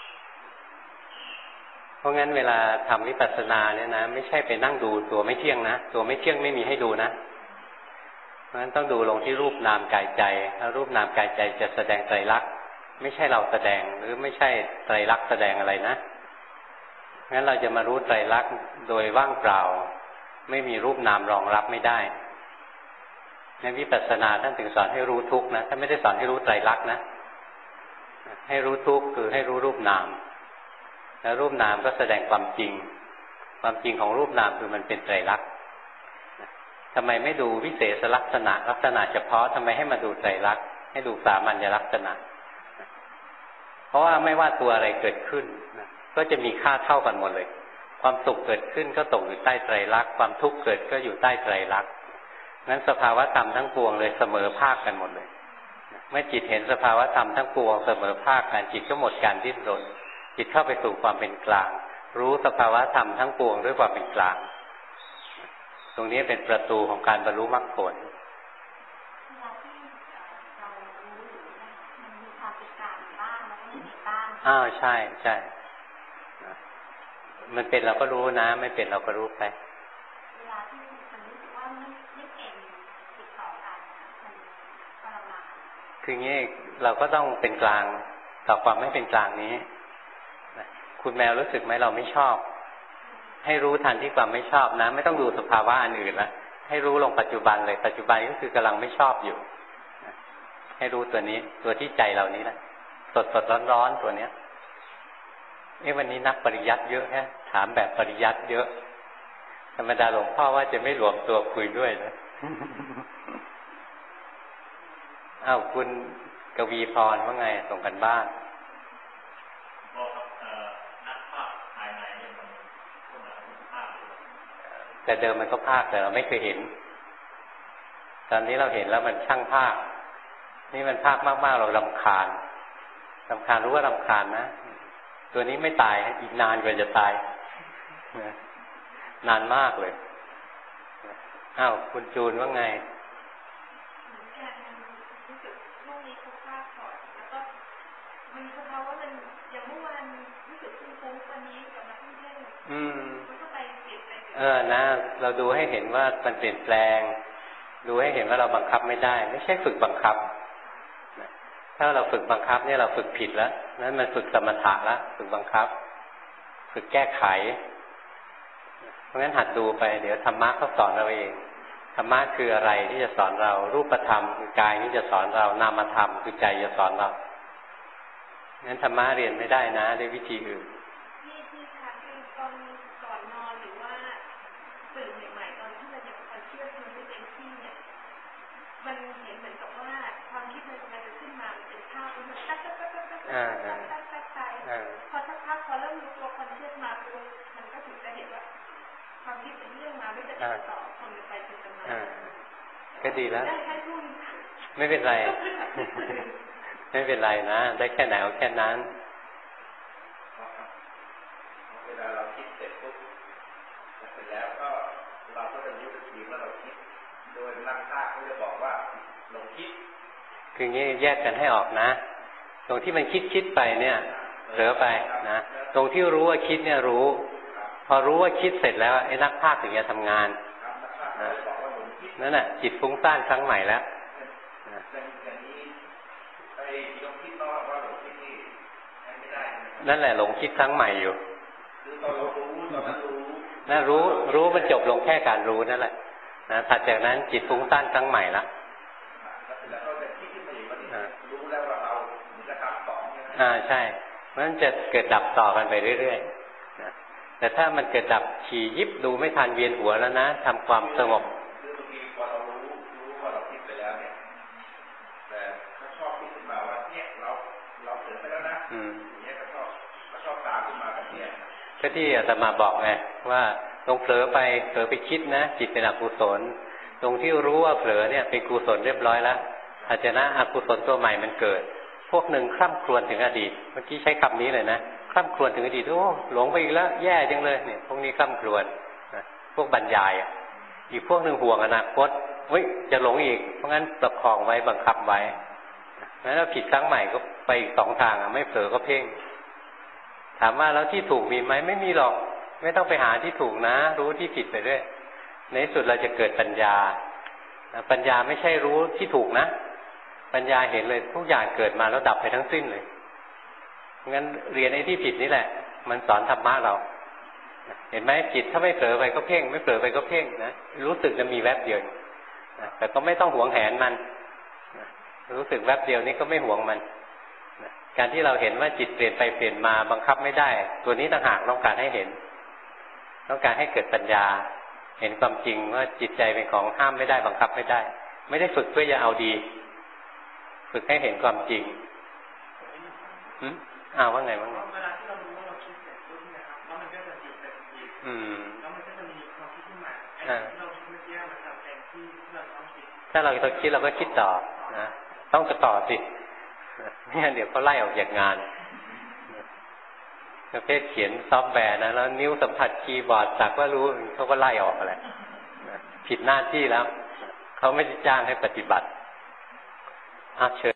เพราะงั้นเวลาทำวิปัสสนาเนี่ยนะไม่ใช่ไปนั่งดูตัวไม่เที่ยงนะตัวไม่เที่ยงไม่มีให้ดูนะเพราะฉะนั้นต้องดูลงที่รูปนามกายใจถ้ารูปนามกายใจจะแสดงไตรลักษณ์ไม่ใช่เราแสดงหรือไม่ใช่ไตรลักษณ์แสดงอะไรนะงั้นเราจะมารู้ไตรลักษณ์โดยว่างเปล่าไม่มีรูปนามรองรับไม่ได้ในวิปัสสนาท่านถึงสอนให้รู้ทุกข์นะท่านไม่ได้สอนให้รู้ไตรลักษณ์นะให้รู้ทุกข์คือให้รู้รูปนามแล้วรูปนามก็แสดงความจริงความจริงของรูปนามคือมันเป็นไตรลักษณ์ทำไมไม่ดูวิเศษลักษณะลักษณะเฉพาะทำไมให้มาดูไตรลักษณ์ให้ดูสามัญลักษณะเพราะว่าไม่ว่าตัวอะไรเกิดขึ้นก็จะมีค่าเท่ากันหมดเลยความสุขเกิดขึ้นก็ตกอยู่ใต้ไตรลักษณ์ความทุกข์เกิดก็อยู่ใต้ไตรลักษณ์งั้นสภาวะธรรมทั้งปวงเลยเสมอภาคกันหมดเลยเมื่อจิตเห็นสภาวะธรรมทั้งปวงเสมอภาคกันจิตก็หมดการดิ้นรนจิตเข้าไปสู่ความเป็นกลางรู้สภาวะธรรมทั้งปวงด้วยความเป็นกลางตรงนี้เป็นประตูของการบรรลุมรรคผลอ้าวใช่ใช่มันเป็นเราก็รู้นะไม่เป็นเราก็รู้ไปเวลาที่มันรู้สึกว่าไม่ไม่เป็นติดต่อกันมันทรมานคืองี้เราก็ต้องเป็นกลางต่อความไม่เป็นกลางนี้คุณแมวรู้สึกไหมเราไม่ชอบให้รู้ทันที่ความไม่ชอบนะไม่ต้องดูสภาวะอันอื่นละให้รู้ลงปัจจุบันเลยปัจจุบันก็คือกำลังไม่ชอบอยู่ให้รู้ตัวนี้ตัวที่ใจเรานี้แหละสดสดร้อนร้อนตัวเนี้ยเอ้วันนี้นักปริยัติเยอะฮะถามแบบปริยัติเยอะธรรมดาหลวงพ่อว่าจะไม่รวมตัวคุยด้วยนะ อ้าวคุณกวีพรว่าไงส่งกันบ้านแต่เดิมมันก็ภาคแต่เราไม่เคยเห็นตอนนี้เราเห็นแล้วมันช่างภาคนี่มันภาคมากๆเรารำคาญรำคาญรู้ว่ารำคาญนะตัวนี้ไม่ตายอีกนานกว่าจะตายนานมากเลยอ้าวคุณจูนว่าไงรู้สึกช่วงนี้เขาภาคก่อนแล้วก็มันสภาวะมันอย่างเมื่อวานรู้สึกฟุ้งๆวันนี้กลับมาที่เรื่องอืมมันก็ไปเปลี่ยนไปเออนะเราดูให้เห็นว่ามันเปลี่ยนแปลงดูให้เห็นว่าเราบังคับไม่ได้ไม่ใช่ฝึกบังคับถ้าเราฝึกบังคับเนี่ยเราฝึกผิดแล้วนั้นมันฝึกสมถะแล้วฝึกบังคับฝึกแก้ไขเพราะงั้นหัดดูไปเดี๋ยวธรรมะเขาสอนเราเองธรรมะคืออะไรที่จะสอนเรารูปธรรมคือกายนี่จะสอนเรานามธรรมคือใจจะสอนเรางั้นธรรมะเรียนไม่ได้นะด้วยวิธีอื่นที่ที่ค่ะคือตอนก่อนนอนหรือว่าตื่นใหม่ๆตอนที่เรายังความเชื่อมันไม่เต็มที่เนี่ยมันเห็นเหมือนกับว่าความคิดมันมันจะขึ้นมาเป็นภาพมันตั๊กตั๊กตั๊กตั๊กตั๊กตั๊กตั๊กตั๊กไปพอสักพักพอเริ่มรู้ตัวความเชื่อมาปุ๊บมันก็ถึงจะเห็นว่าความคิดเป็นเรื่องมาไม่จะติดต่อคนไปเป็นกันมาก็ดีแล้วไม่เป็นไรไม่เป็นไรนะได้แค่ไหนเอาแค่นั้นเวลาเราคิดเสร็จปุ๊บเสร็จแล้วก็เราก็จะรู้ทีว่าเราคิดโดยนักภาคเขาจะบอกว่าลงคิดคืองี้แยกกันให้ออกนะตรงที่มันคิดคิดไปเนี่ยเผลอไปนะตรงที่รู้ว่าคิดเนี่ยรู้พอรู้ว่าคิดเสร็จแล้วไอ้นักภาคถึงจะทำงานนะนั่นแหละจิตฟุ้งซ่านครั้งใหม่แล้วนั่นแหละหลงคิดครั้งใหม่อยู่นั่นรู้รู้มันจบลงแค่การรู้นั่นแหละนะถัดจากนั้นจิตฟุ้งซ่านครั้งใหม่ละอ่าใช่เพราะฉะนั้นจะเกิดดับต่อกันไปเรื่อยๆนะแต่ถ้ามันเกิดดับฉี่ยิบดูไม่ทันเวียนหัวแล้วนะทำความสงบก็ที่อาตมาบอกไงว่าตรงเผลอไปเผลอไปคิดนะจิตเป็นอกุศลตรงที่รู้ว่าเผลอเนี่ยเป็นกุศลเรียบร้อยแล้วอาจจะนะอกุศลตัวใหม่มันเกิดพวกหนึ่งคร่ำครวญถึงอดีตเมื่อกี้ใช้คำนี้เลยนะคร่ำครวญถึงอดีตโอ้หลงไปอีกแล้วแย่จังเลยเนี่ยพวกนี้คร่ำครวญนะพวกบรรยายอ่ะอีกพวกหนึ่งห่วงอนาคตเฮ้ยจะหลงอีกเพราะงั้นประคองไว้บังคับไว้งั้นเราผิดครั้งใหม่ก็ไปอีกสองทางอ่ะไม่เผลอก็เพ่งถามว่าแล้วที่ถูกมีไหมไม่มีหรอกไม่ต้องไปหาที่ถูกนะรู้ที่ผิดไปเรื่อยในที่สุดเราจะเกิดปัญญาปัญญาไม่ใช่รู้ที่ถูกนะปัญญาเห็นเลยทุกอย่างเกิดมาแล้วดับไปทั้งสิ้นเลยงั้นเรียนไอ้ที่ผิดนี่แหละมันสอนธรรมะเราเห็นไหมจิตถ้าไม่เผลอไปก็เพ่งไม่เผลอไปก็เพ่งนะรู้สึกจะมีแวบเดียวแต่ก็ไม่ต้องหวงแหนมันรู้สึกแวบเดียวนี้ก็ไม่หวงมันการที่เราเห็นว่าจิตเปลี่ยนไปเปลี่ยนมาบังคับไม่ได้ตัวนี้ต่างหากต้องการให้เห็นต้องการให้เกิดปัญญาเห็นความจริงว่าจิตใจเป็นของห้ามไม่ได้บังคับไม่ได้ไม่ได้ฝึกเพื่อจะเอาดีฝึกให้เห็นความจริงอืมอ้าวว่าไงว่าไงเวลาที่เรารู้ว่าเราคิดเสร็จปุ๊บเนี่ยครับแล้วมันก็จะจิตเป็นจิตอืมแล้วมันก็จะมีความคิดขึ้นมาไอ้ที่เราคิดเมื่อกี้มันจะเป็นที่เราต้องคิดถ้าเราต้องคิดเราก็คิดต่อนะต้องต่อสิไม่งั้นเดี๋ยวก็ไล่ออกจากงานประเภทเขียนซอฟต์แวร์นะแล้วนิ้วสัมผัสคีย์บอร์ดสักว่ารู้เขาก็ไล่ออกอะไรผิดหน้าที่แล้วเขาไม่ได้จ้างให้ปฏิบัติอ่ะเชิญ